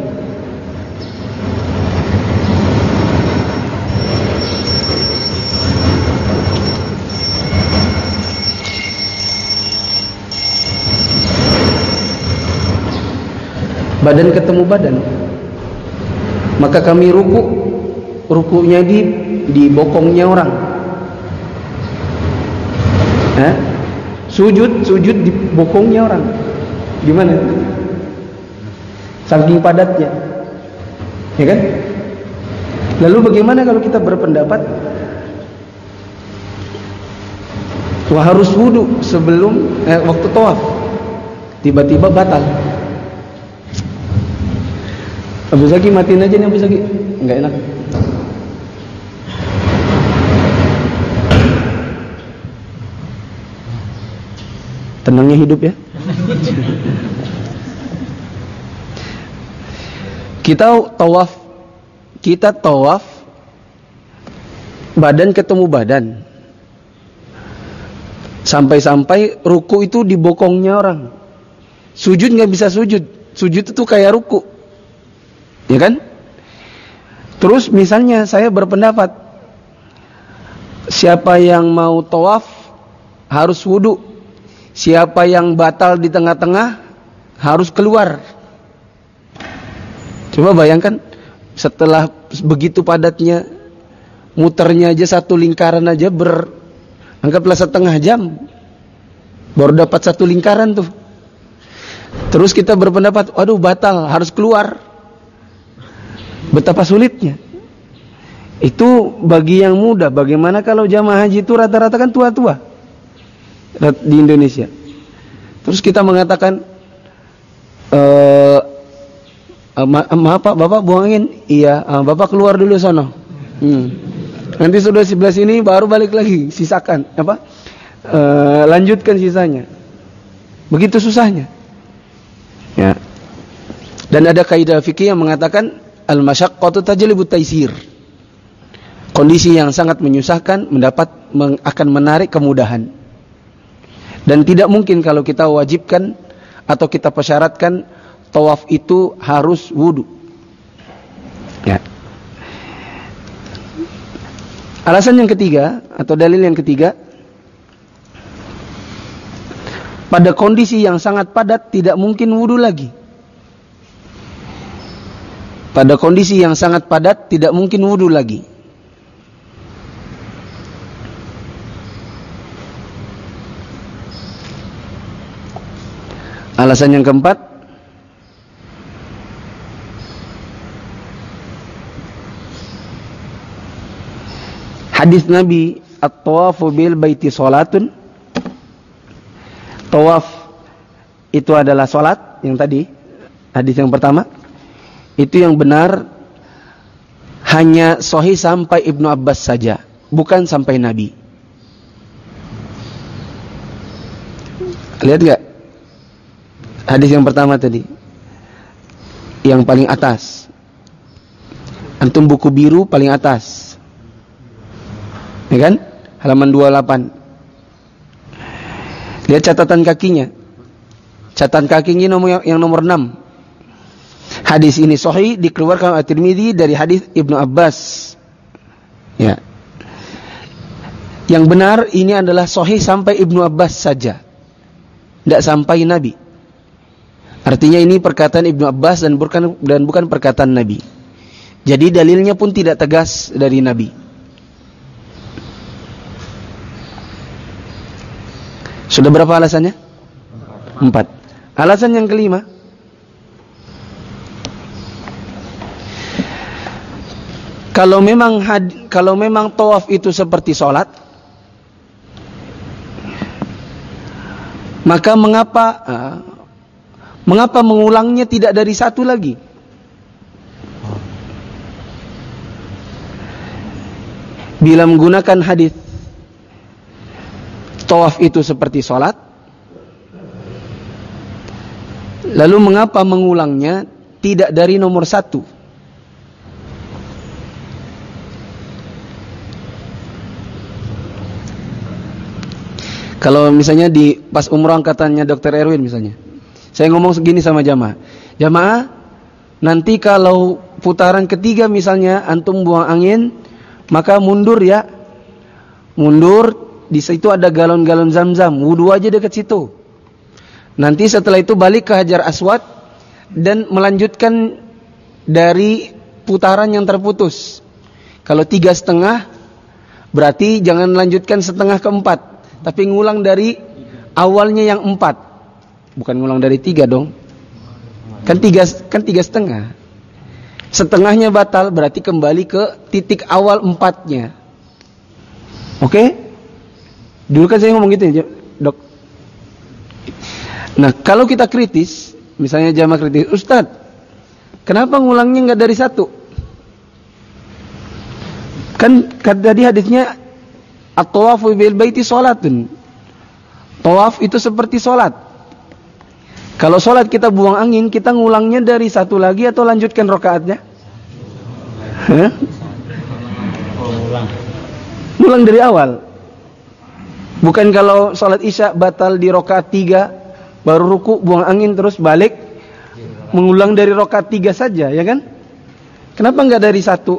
Badan ketemu badan. Maka kami ruku, rukunya di di bokongnya orang. Eh? Sujud, sujud di bokongnya orang. Gimana? Saking padatnya, ya kan? Lalu bagaimana kalau kita berpendapat wah harus wudu sebelum eh, waktu tawaf? tiba-tiba batal. Abu Zaki matiin aja nih Abu Zaki, nggak enak. Tenangnya hidup ya. Kita tawaf, kita tawaf, badan ketemu badan. Sampai-sampai ruku itu di bokongnya orang. Sujud nggak bisa sujud. Sujud itu kayak ruku, ya kan? Terus misalnya saya berpendapat, siapa yang mau tawaf harus wudu. Siapa yang batal di tengah-tengah harus keluar. Coba bayangkan, setelah begitu padatnya, muternya aja satu lingkaran aja ber, anggaplah setengah jam, baru dapat satu lingkaran tuh. Terus kita berpendapat, waduh batal, harus keluar. Betapa sulitnya. Itu bagi yang muda. Bagaimana kalau jamaah haji itu rata-rata kan tua-tua di Indonesia. Terus kita mengatakan, eee Ma maaf Pak, Bapak buang angin. Iya, uh, Bapak keluar dulu sono. Hmm. Nanti sudah sebelah sini baru balik lagi, sisakan apa? Uh, lanjutkan sisanya. Begitu susahnya. Ya. Dan ada kaidah fikih yang mengatakan al-masyaqqatu tajlibut taisir. Kondisi yang sangat menyusahkan mendapat meng, akan menarik kemudahan. Dan tidak mungkin kalau kita wajibkan atau kita persyaratkan tawaf itu harus wudu. Ya. Alasan yang ketiga atau dalil yang ketiga, pada kondisi yang sangat padat tidak mungkin wudu lagi. Pada kondisi yang sangat padat tidak mungkin wudu lagi. Alasan yang keempat, hadis Nabi, at-tawafu bil baiti salatun. Tawaf itu adalah salat, yang tadi hadis yang pertama. Itu yang benar hanya sahih sampai Ibnu Abbas saja, bukan sampai Nabi. Lihat enggak? Hadis yang pertama tadi, yang paling atas. Antum buku biru paling atas. Ya kan? Halaman dua puluh delapan. Lihat catatan kakinya. Catatan kakinya nomor yang nomor enam. Hadis ini sahih dikeluarkan oleh Tirmidzi dari hadis Ibnu Abbas. Ya. Yang benar ini adalah sahih sampai Ibnu Abbas saja. Tidak sampai Nabi. Artinya ini perkataan Ibnu Abbas dan bukan dan bukan perkataan Nabi. Jadi dalilnya pun tidak tegas dari Nabi. Sudah berapa alasannya? Empat. Alasan yang kelima, kalau memang had, kalau memang tawaf itu seperti sholat, maka mengapa uh, mengapa mengulangnya tidak dari satu lagi? Bila menggunakan hadis tawaf itu seperti sholat, lalu mengapa mengulangnya tidak dari nomor satu? Kalau misalnya di pas umroh angkatannya dokter Erwin misalnya, saya ngomong segini sama jamaah, jamaah nanti kalau putaran ketiga misalnya antum buang angin, maka mundur ya, mundur. Di situ ada galon-galon Zam-Zam, wudu aja dekat situ. Nanti setelah itu balik ke Hajar Aswad dan melanjutkan dari putaran yang terputus. Kalau tiga setengah, berarti jangan melanjutkan setengah keempat, tapi ngulang dari awalnya yang empat. Bukan ngulang dari tiga dong. Kan tiga, kan tiga setengah. Setengahnya batal, berarti kembali ke titik awal empatnya. Oke? Okay? Dulu kan saya ngomong gitu ya, Dok. Nah, kalau kita kritis, misalnya jamaah kritis, Ustaz, kenapa ngulangnya nggak dari satu? Kan tadi hadisnya at-tawafu bil baiti salatun. Tawaf itu seperti salat. Kalau salat kita buang angin, kita ngulangnya dari satu lagi atau lanjutkan rakaatnya? Hah? Ngulang dari awal. Bukan kalau salat isya batal di rakaat tiga, baru ruku, buang angin, terus balik, mengulang dari rakaat tiga saja, ya kan? Kenapa enggak dari satu?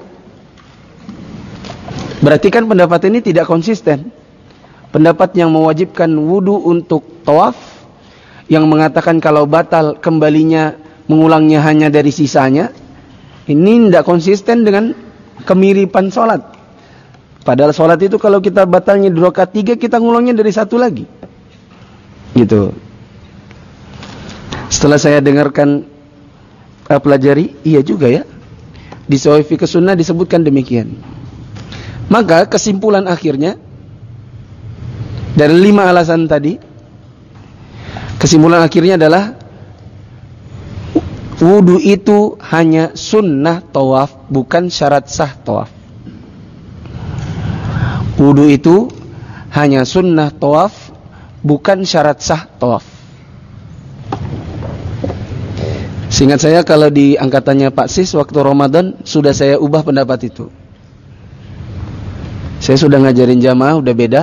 Berarti kan pendapat ini tidak konsisten. Pendapat yang mewajibkan wudu untuk tawaf, yang mengatakan kalau batal kembalinya mengulangnya hanya dari sisanya, ini tidak konsisten dengan kemiripan sholat. Padahal sholat itu kalau kita batalnya di rakaat tiga, kita ngulangnya dari satu lagi. Gitu. Setelah saya dengarkan, uh, pelajari, iya juga ya. Di Sahih Fiqh Sunnah disebutkan demikian. Maka kesimpulan akhirnya dari lima alasan tadi, kesimpulan akhirnya adalah wudu itu hanya sunnah tawaf, bukan syarat sah tawaf. Wudu itu hanya sunnah tawaf, bukan syarat sah tawaf. Seingat saya kalau di angkatannya Pak Sis waktu Ramadan sudah saya ubah pendapat itu. Saya sudah ngajarin jamaah, udah beda.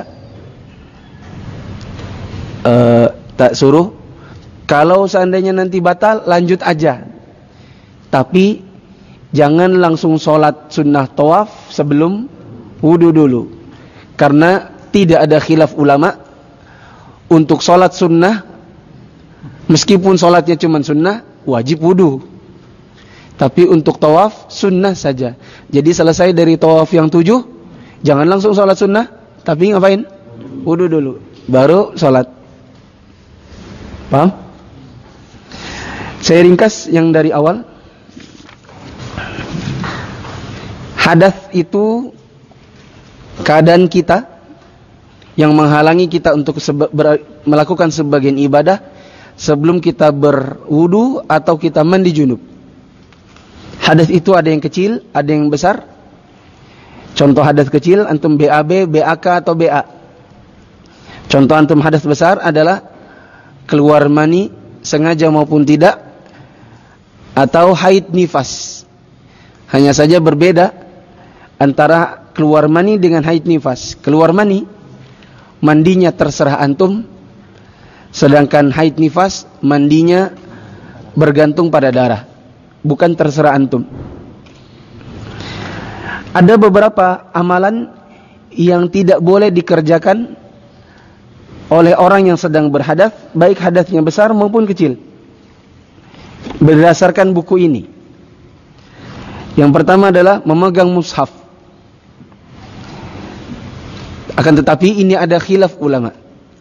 Uh, tak suruh kalau seandainya nanti batal lanjut aja, tapi jangan langsung sholat sunnah tawaf sebelum wudu dulu, karena tidak ada khilaf ulama untuk sholat sunnah meskipun sholatnya cuma sunnah wajib wudu, tapi untuk tawaf sunnah saja. Jadi selesai dari tawaf yang tujuh jangan langsung sholat sunnah, tapi ngapain? Wudu dulu baru sholat. Paham? Saya ringkas yang dari awal. Hadath itu keadaan kita yang menghalangi kita untuk seba- ber- melakukan sebagian ibadah sebelum kita berwudu atau kita mandi junub. Hadath itu ada yang kecil, ada yang besar. Contoh hadath kecil antum B A B, B A K atau B A. Contoh antum hadath besar adalah keluar mani sengaja maupun tidak, atau haid nifas. Hanya saja berbeda antara keluar mani dengan haid nifas. Keluar mani mandinya terserah antum, sedangkan haid nifas mandinya bergantung pada darah, bukan terserah antum. Ada beberapa amalan yang tidak boleh dikerjakan oleh orang yang sedang berhadath, baik hadathnya besar maupun kecil, berdasarkan buku ini. Yang pertama adalah memegang mushaf. Akan tetapi ini ada khilaf ulama.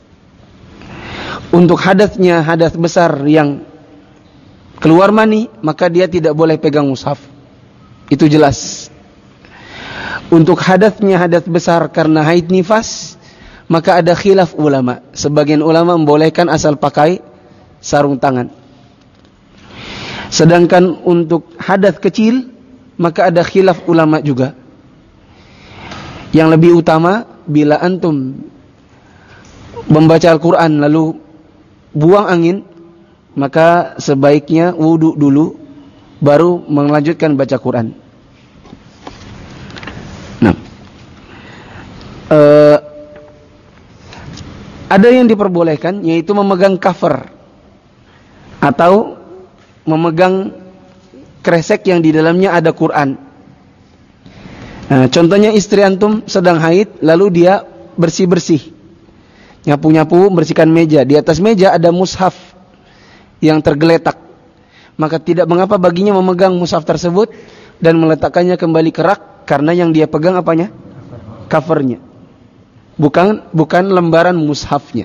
Untuk hadathnya hadath besar yang keluar mani, maka dia tidak boleh pegang mushaf. Itu jelas. Untuk hadathnya hadath besar karena haid nifas, maka ada khilaf ulama. Sebagian ulama membolehkan asal pakai sarung tangan. Sedangkan untuk hadath kecil, maka ada khilaf ulama juga. Yang lebih utama, bila antum membaca Al-Quran lalu buang angin, maka sebaiknya wudu dulu, baru melanjutkan baca Quran. Nah, uh, ada yang diperbolehkan, yaitu memegang cover atau memegang kresek yang di dalamnya ada Quran. Nah, contohnya istri antum sedang haid, lalu dia bersih-bersih, nyapu-nyapu, bersihkan meja. Di atas meja ada mushaf yang tergeletak. Maka tidak mengapa baginya memegang mushaf tersebut dan meletakkannya kembali ke rak, karena yang dia pegang apanya? Covernya. Bukan bukan lembaran mushafnya.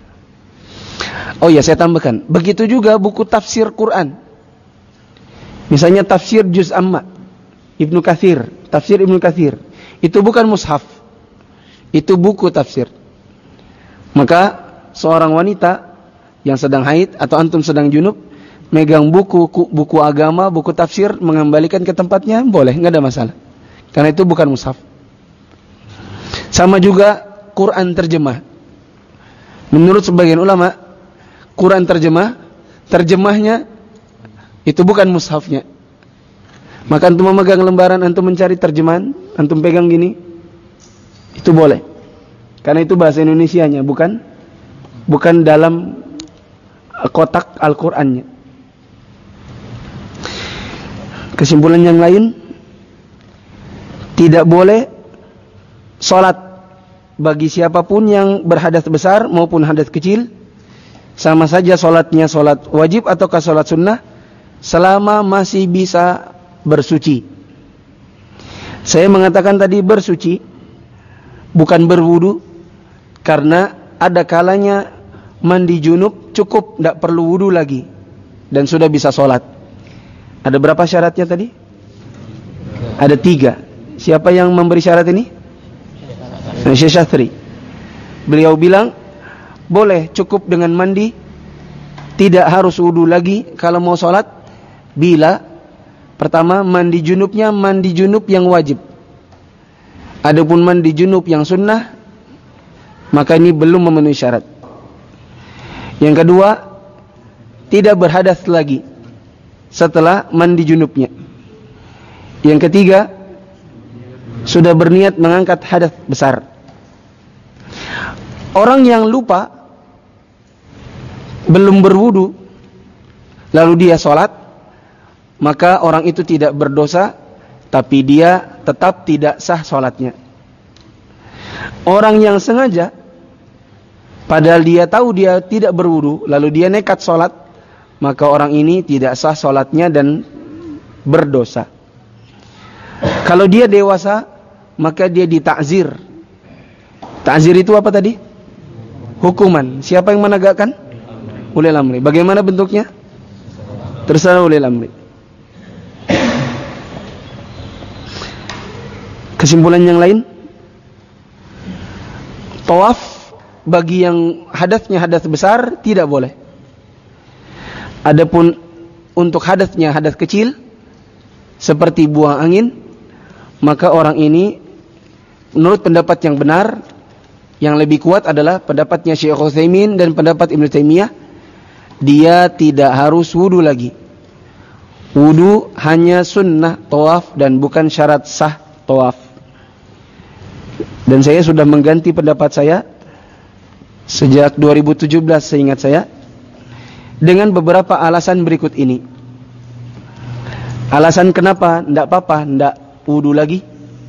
Oh ya, saya tambahkan. Begitu juga buku tafsir Quran. Misalnya tafsir Juz Amma Ibnu Katsir, tafsir Ibnu Katsir. Itu bukan mushaf. Itu buku tafsir. Maka seorang wanita yang sedang haid atau antum sedang junub, megang buku buku agama, buku tafsir, mengembalikan ke tempatnya, boleh, nggak ada masalah. Karena itu bukan mushaf. Sama juga Quran terjemah. Menurut sebagian ulama, Quran terjemah, terjemahnya itu bukan mushafnya. Maka antum memegang lembaran, antum mencari terjemahan, antum pegang gini, itu boleh. Karena itu bahasa Indonesianya, bukan bukan dalam kotak Al-Qur'annya. Kesimpulan yang lain, tidak boleh sholat bagi siapapun yang berhadas besar maupun hadas kecil, sama saja sholatnya sholat wajib ataukah sholat sunnah, selama masih bisa bersuci. Saya mengatakan tadi bersuci, bukan berwudu, karena ada kalanya mandi junub cukup, tidak perlu wudu lagi, dan sudah bisa sholat. Ada berapa syaratnya tadi? Ada tiga. Siapa yang memberi syarat ini? Syekh Syastri. Beliau bilang boleh cukup dengan mandi, tidak harus wudu lagi kalau mau sholat, bila pertama mandi junubnya mandi junub yang wajib. Adapun mandi junub yang sunnah, maka ini belum memenuhi syarat. Yang kedua, tidak berhadas lagi setelah mandi junubnya. Yang ketiga, sudah berniat mengangkat hadas besar. Orang yang lupa belum berwudu lalu dia sholat, maka orang itu tidak berdosa, tapi dia tetap tidak sah sholatnya. Orang yang sengaja, padahal dia tahu dia tidak berwudu, lalu dia nekat sholat, maka orang ini tidak sah sholatnya dan berdosa. Kalau dia dewasa, maka dia ditakzir. Takzir itu apa tadi? Hukuman. Siapa yang menegakkan? Ulil amri. Bagaimana bentuknya? Terserah ulil amri. Kesimpulan yang lain, tawaf bagi yang hadasnya hadas besar tidak boleh. Adapun untuk hadasnya hadas kecil seperti buang angin, maka orang ini menurut pendapat yang benar, yang lebih kuat adalah pendapatnya Syekh Utsaimin dan pendapat Ibnu Taimiyah, dia tidak harus wudu lagi. Wudu hanya sunnah tawaf dan bukan syarat sah tawaf. Dan saya sudah mengganti pendapat saya sejak dua ribu tujuh belas seingat saya, dengan beberapa alasan berikut ini. Alasan kenapa tidak apa-apa, tidak wudu lagi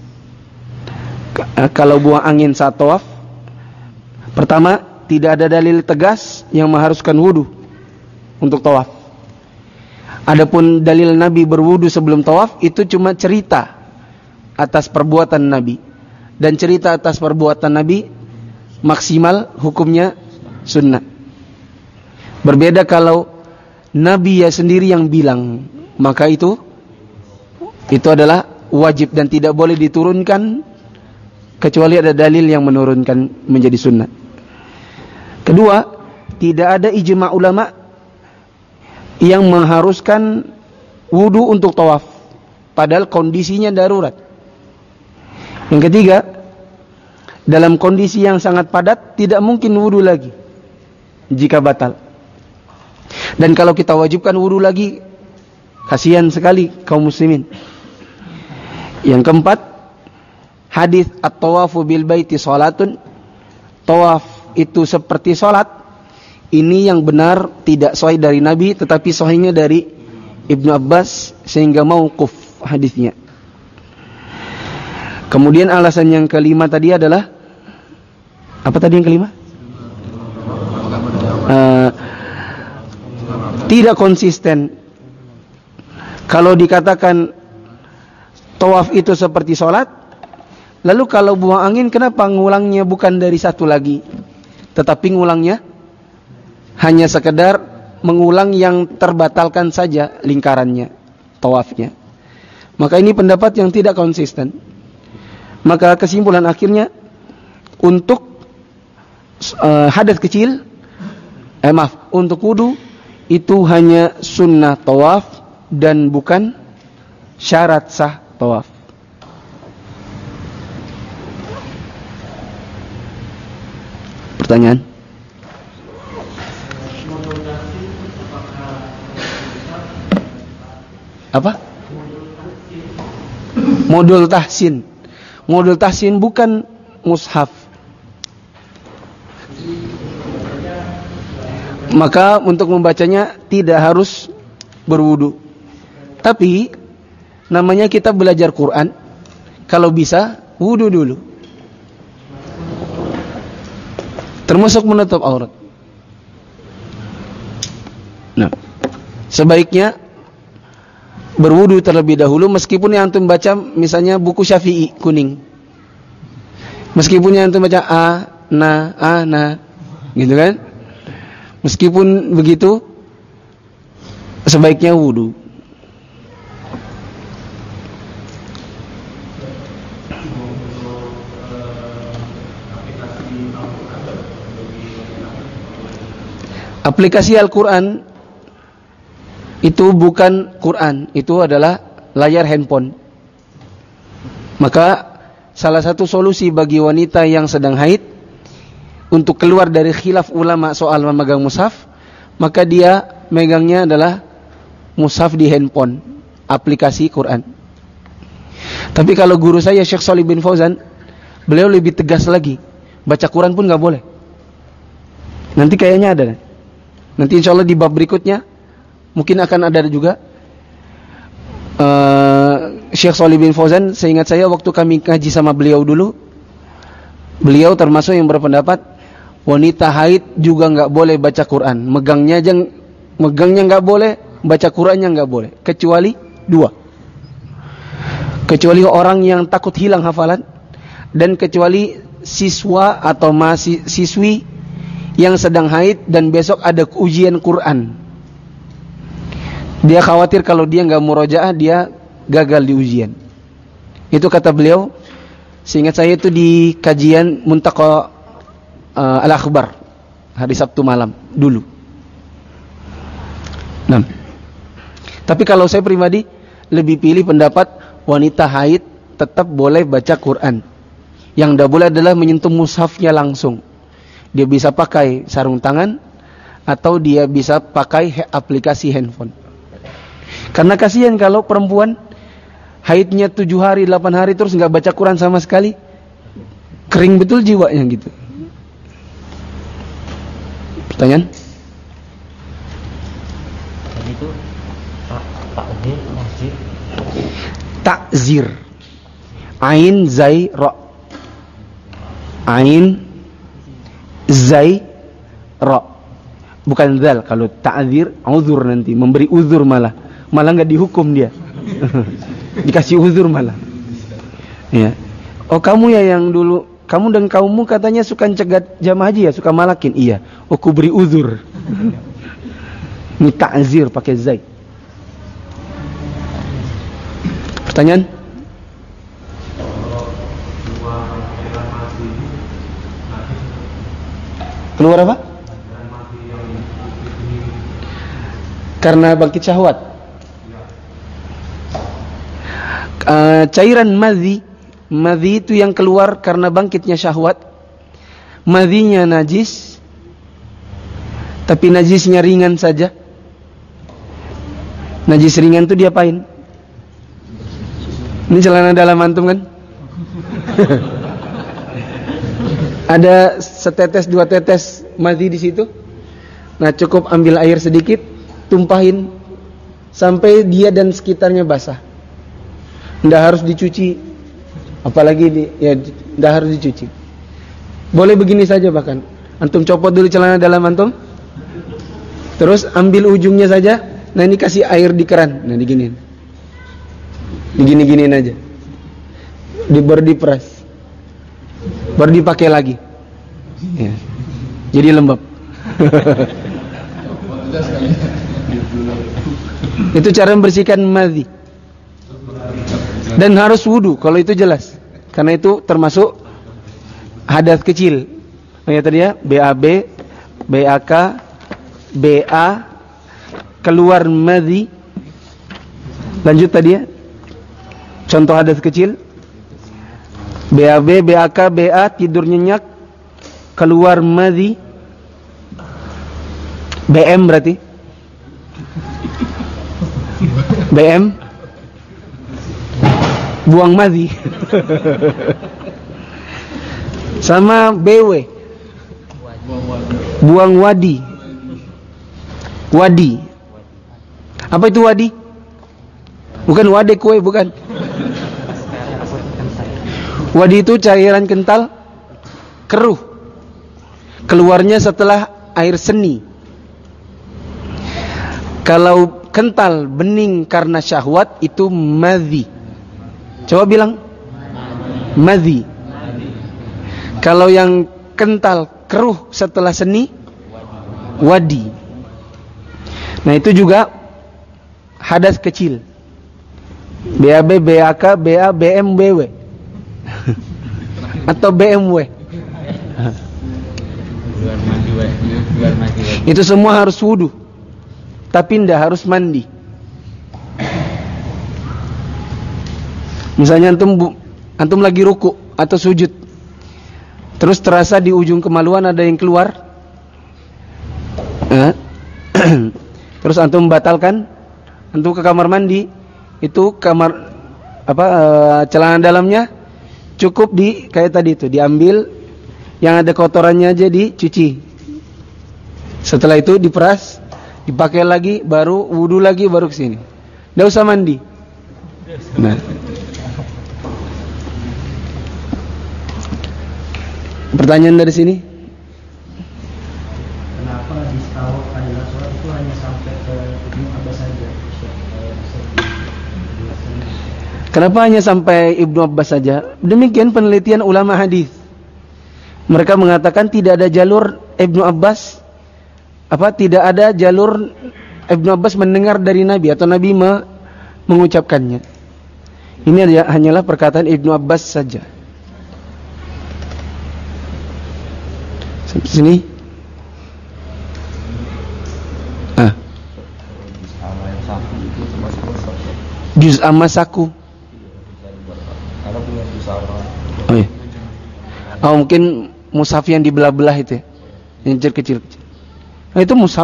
kalau buang angin saat tawaf. Pertama, tidak ada dalil tegas yang mengharuskan wudu untuk tawaf. Adapun dalil Nabi berwudu sebelum tawaf itu cuma cerita atas perbuatan Nabi, dan cerita atas perbuatan Nabi maksimal hukumnya sunnah. Berbeda kalau Nabi ya sendiri yang bilang, maka itu itu adalah wajib dan tidak boleh diturunkan kecuali ada dalil yang menurunkan menjadi sunnah. Kedua, tidak ada ijma' ulama yang mengharuskan wudu untuk tawaf, padahal kondisinya darurat. Yang ketiga, dalam kondisi yang sangat padat tidak mungkin wudu lagi jika batal. Dan kalau kita wajibkan wudu lagi, kasihan sekali kaum muslimin. Yang keempat, hadis at-tawafu bil baiti salatun, tawaf itu seperti salat, ini yang benar tidak sahih dari Nabi, tetapi sahihnya dari Ibnu Abbas, sehingga mauquf hadisnya. Kemudian alasan yang kelima tadi adalah apa tadi yang kelima? Uh, tidak konsisten. Kalau dikatakan tawaf itu seperti sholat, lalu kalau buang angin kenapa ngulangnya bukan dari satu lagi, tetapi ngulangnya hanya sekedar mengulang yang terbatalkan saja lingkarannya, tawafnya. Maka ini pendapat yang tidak konsisten. Maka kesimpulan akhirnya, untuk uh, hadas kecil Eh maaf, untuk wudu itu hanya sunnah tawaf dan bukan syarat sah tawaf. Pertanyaan? Apa? Modul tahsin. Modul tahsin bukan mushaf. Maka untuk membacanya tidak harus berwudu. Tapi namanya kita belajar Quran, kalau bisa wudu dulu. Termasuk menutup aurat. Nah, sebaiknya berwudu terlebih dahulu, meskipun yang antum baca misalnya buku Syafi'i kuning. Meskipun yang antum baca a, na, a, na, gitu kan? Meskipun begitu, sebaiknya wudu. Aplikasi Al-Quran itu bukan Quran, itu adalah layar handphone. Maka salah satu solusi bagi wanita yang sedang haid untuk keluar dari khilaf ulama soal memegang mushaf, maka dia megangnya adalah mushaf di handphone, aplikasi Quran. Tapi kalau guru saya Syekh Shalih bin Fauzan, beliau lebih tegas lagi, baca Quran pun gak boleh. Nanti kayaknya ada, nanti insya Allah di bab berikutnya mungkin akan ada juga. uh, Syekh Shalih bin Fauzan, seingat saya waktu kami ngaji sama beliau dulu, beliau termasuk yang berpendapat wanita haid juga nggak boleh baca Quran, megangnya aja, megangnya nggak boleh, baca Qurannya nggak boleh, kecuali dua, kecuali orang yang takut hilang hafalan, dan kecuali siswa atau mahasiswi yang sedang haid dan besok ada ujian Quran. Dia khawatir kalau dia nggak murojaah dia gagal di ujian. Itu kata beliau. Seingat saya itu di kajian Muntaqa Uh, Al-Akhbar hari Sabtu malam dulu. Nah, tapi kalau saya pribadi lebih pilih pendapat wanita haid tetap boleh baca Quran. Yang tidak boleh adalah menyentuh mushafnya langsung. Dia bisa pakai sarung tangan atau dia bisa pakai aplikasi handphone. Karena kasihan kalau perempuan haidnya tujuh hari, delapan hari terus nggak baca Quran sama sekali, kering betul jiwanya gitu. Pertanyaan? Tadi itu takzir, masjid. Takzir. Ain zai ra. Ain zai ra. Bukan zal. Kalau ta'zir, uzur nanti, memberi uzur malah. Malah enggak dihukum dia. Dikasih uzur malah. Ya. Oh, kamu ya yang dulu, kamu dan kaummu katanya suka cegat jamaah haji ya, suka malakin. Iya. Oh, ku beri uzur. Ini ta'zir pakai zai. Pertanyaan? Keluar apa? Karena bangkit syahwat. Uh, cairan madhi, madhi itu yang keluar karena bangkitnya syahwat. Madhinya najis, tapi najisnya ringan saja. Najis ringan itu diapain? Ini celana dalam antum kan? Ada setetes dua tetes madhi di situ. Nah, cukup ambil air sedikit, tumpahin sampai dia dan sekitarnya basah. Nggak harus dicuci, apalagi di, ya nggak harus dicuci. Boleh begini saja bahkan. Antum copot dulu celana dalam antum, terus ambil ujungnya saja. Nah, ini kasih air di keran. Nah, diginiin, digini-giniin aja. Di baru diperas, baru dipakai lagi. Ya. Jadi lembab. Itu cara membersihkan madhi. Dan harus wudu kalau itu jelas, karena itu termasuk hadas kecil. Oh ya tadi ya, B A B, B A K, B A keluar madhi. Lanjut tadi ya. Contoh hadas kecil. B A B, B A K, B A tidur nyenyak, keluar madhi. B M berarti. B M buang madhi. Sama B W buang wadi. Wadi. Apa itu wadi? Bukan wade kue, bukan. Wadi itu cairan kental keruh, keluarnya setelah air seni. Kalau kental bening karena syahwat itu madhi. Coba bilang madhi. Kalau yang kental keruh setelah seni wadi. Nah itu juga hadas kecil. B A B, B A K, B A, B M, B W atau B M W. Itu semua harus wudu, tapi tidak harus mandi. Misalnya antum antum lagi ruku atau sujud, terus terasa di ujung kemaluan ada yang keluar, eh? Terus antum membatalkan, antum ke kamar mandi, itu kamar apa e, celana dalamnya cukup di kayak tadi itu diambil, yang ada kotorannya aja dicuci. Setelah itu diperas, dipakai lagi, baru wudu lagi, baru kesini. Nggak usah mandi. Nah, pertanyaan dari sini. Kenapa hadis tawaf adalah sholat itu hanya sampai ke Ibnu Abbas saja? Kenapa hanya sampai Ibnu Abbas saja? Demikian penelitian ulama hadis. Mereka mengatakan tidak ada jalur Ibnu Abbas, apa tidak ada jalur Ibnu Abbas mendengar dari Nabi atau Nabi me, mengucapkannya. Ini adalah, hanyalah perkataan Ibnu Abbas saja. Sampai sini. Ah. Juz amma saku. Oh, iya. Oh mungkin mushaf yang dibelah-belah itu ya, yang kecil-kecil. Nah itu mushaf.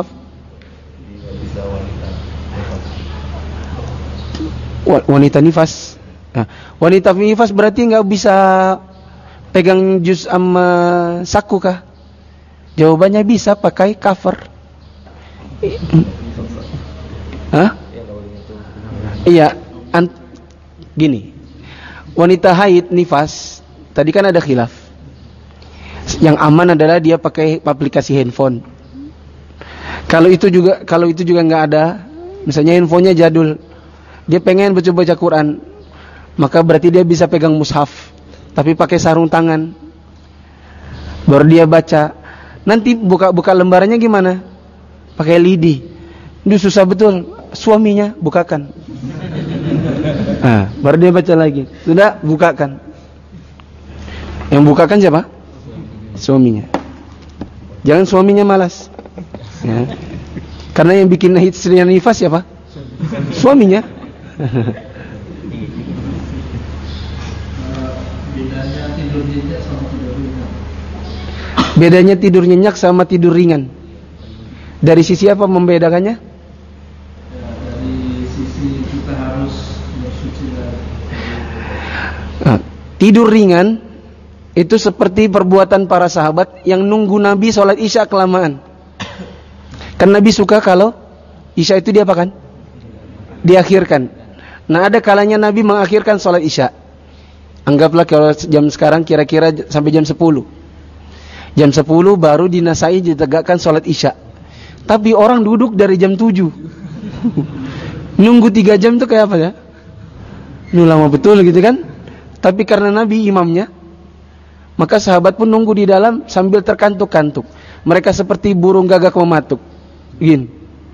Wanita nifas. Nah, wanita nifas berarti nggak bisa pegang juz amma saku kah? Jawabannya bisa, pakai cover. Hah? Iya, an- gini. Wanita haid nifas, tadi kan ada khilaf. Yang aman adalah dia pakai aplikasi handphone. Kalau itu juga kalau itu juga nggak ada, misalnya handphonenya jadul, dia pengen baca-baca Quran, maka berarti dia bisa pegang mushaf, tapi pakai sarung tangan, baru dia baca. Nanti buka-buka lembarannya gimana? Pakai lidi. Itu susah betul. Suaminya bukakan. Nah, baru dia baca lagi. Sudah, bukakan. Yang bukakan siapa? Suaminya. Jangan suaminya malas. Ya. Karena yang bikin istrinya nifas siapa? Suaminya. Bedanya tidur nyenyak sama tidur ringan. Bedanya tidur nyenyak sama tidur ringan. Dari sisi apa membedakannya? Ya, dari sisi kita harus bersuci dari. Nah, tidur ringan itu seperti perbuatan para sahabat yang nunggu Nabi sholat isya kelamaan. Kan Nabi suka kalau isya itu dia apakan? Diakhirkan. Nah ada kalanya Nabi mengakhirkan sholat isya. Anggaplah kalau jam sekarang kira-kira sampai jam sepuluh. Jam sepuluh baru dinasai ditegakkan sholat isya. Tapi orang duduk dari jam tujuh. Nunggu tiga jam itu kayak apa ya? Ini lama betul gitu kan? Tapi karena Nabi imamnya, maka sahabat pun nunggu di dalam sambil terkantuk-kantuk. Mereka seperti burung gagak mematuk. Gini.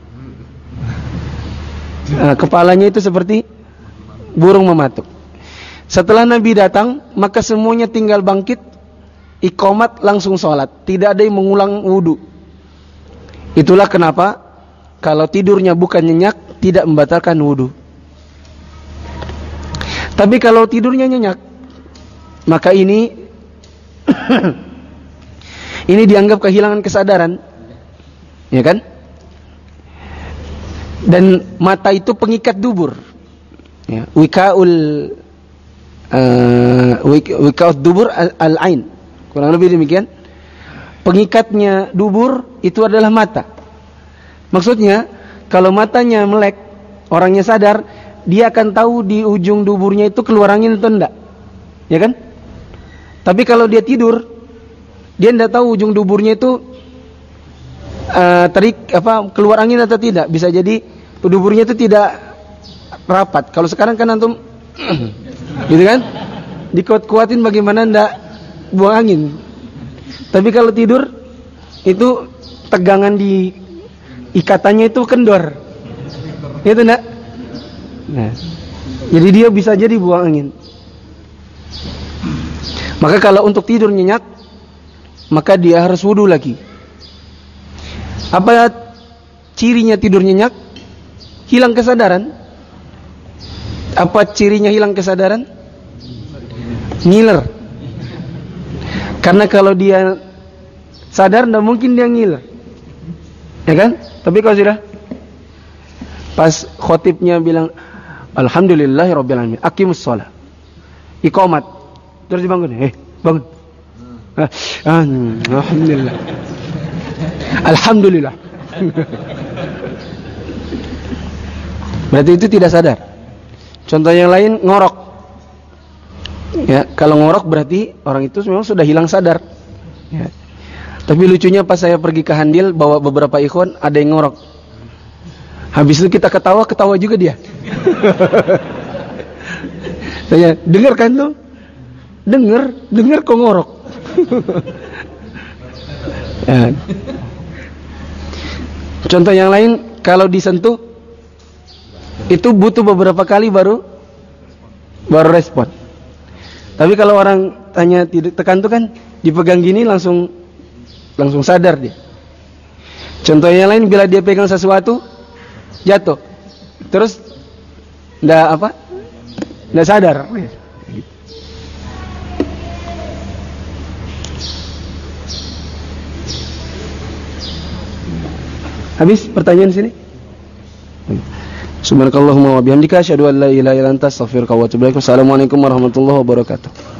Nah, kepalanya itu seperti burung mematuk. Setelah Nabi datang, maka semuanya tinggal bangkit, iqamat langsung sholat. Tidak ada yang mengulang wudu. Itulah kenapa kalau tidurnya bukan nyenyak tidak membatalkan wudu. Tapi kalau tidurnya nyenyak, maka ini ini dianggap kehilangan kesadaran, ya kan? Dan mata itu pengikat dubur, ya, wikaul uh, wikaul dubur al-ain, kurang lebih demikian. Pengikatnya dubur itu adalah mata. Maksudnya kalau matanya melek, orangnya sadar, dia akan tahu di ujung duburnya itu keluar angin atau enggak, ya kan? Tapi kalau dia tidur, dia tidak tahu ujung duburnya itu uh, terik apa keluar angin atau tidak. Bisa jadi duburnya itu tidak rapat. Kalau sekarang kan antum gitu kan, dikuat-kuatin bagaimana ndak buang angin. Tapi kalau tidur itu tegangan di ikatannya itu kendor, itu ndak. Nah, jadi dia bisa jadi buang angin. Maka kalau untuk tidur nyenyak, maka dia harus wudu lagi. Apa cirinya tidur nyenyak? Hilang kesadaran. Apa cirinya hilang kesadaran? Ngiler. Karena kalau dia sadar, tidak mungkin dia ngiler, ya kan? Tapi kalau sudah pas khotibnya bilang alhamdulillahirabbil alamin, aqimus shalah, iqamat, terus dibangun, eh bangun, ah, alhamdulillah, alhamdulillah. Berarti itu tidak sadar. Contoh yang lain, ngorok. Ya, kalau ngorok berarti orang itu memang sudah hilang sadar. Ya. Tapi lucunya pas saya pergi ke Handil bawa beberapa ikhwan, ada yang ngorok. Habis itu kita ketawa, ketawa juga dia. Saya dengar kan tuh? Dengar, dengar kok ngorok. Ya. Contoh yang lain, kalau disentuh itu butuh beberapa kali baru baru respon. Tapi kalau orang tanya tidak tekan tuh kan dipegang gini langsung langsung sadar dia. Contoh yang lain, bila dia pegang sesuatu jatuh, terus ndak apa? Ndak sadar. Habis pertanyaan sini. Subhanakallahumma wa bihamdika asyhadu an la ilaha illa anta astaghfiruka wa atubu ilaik. Wassalamualaikum warahmatullahi wabarakatuh.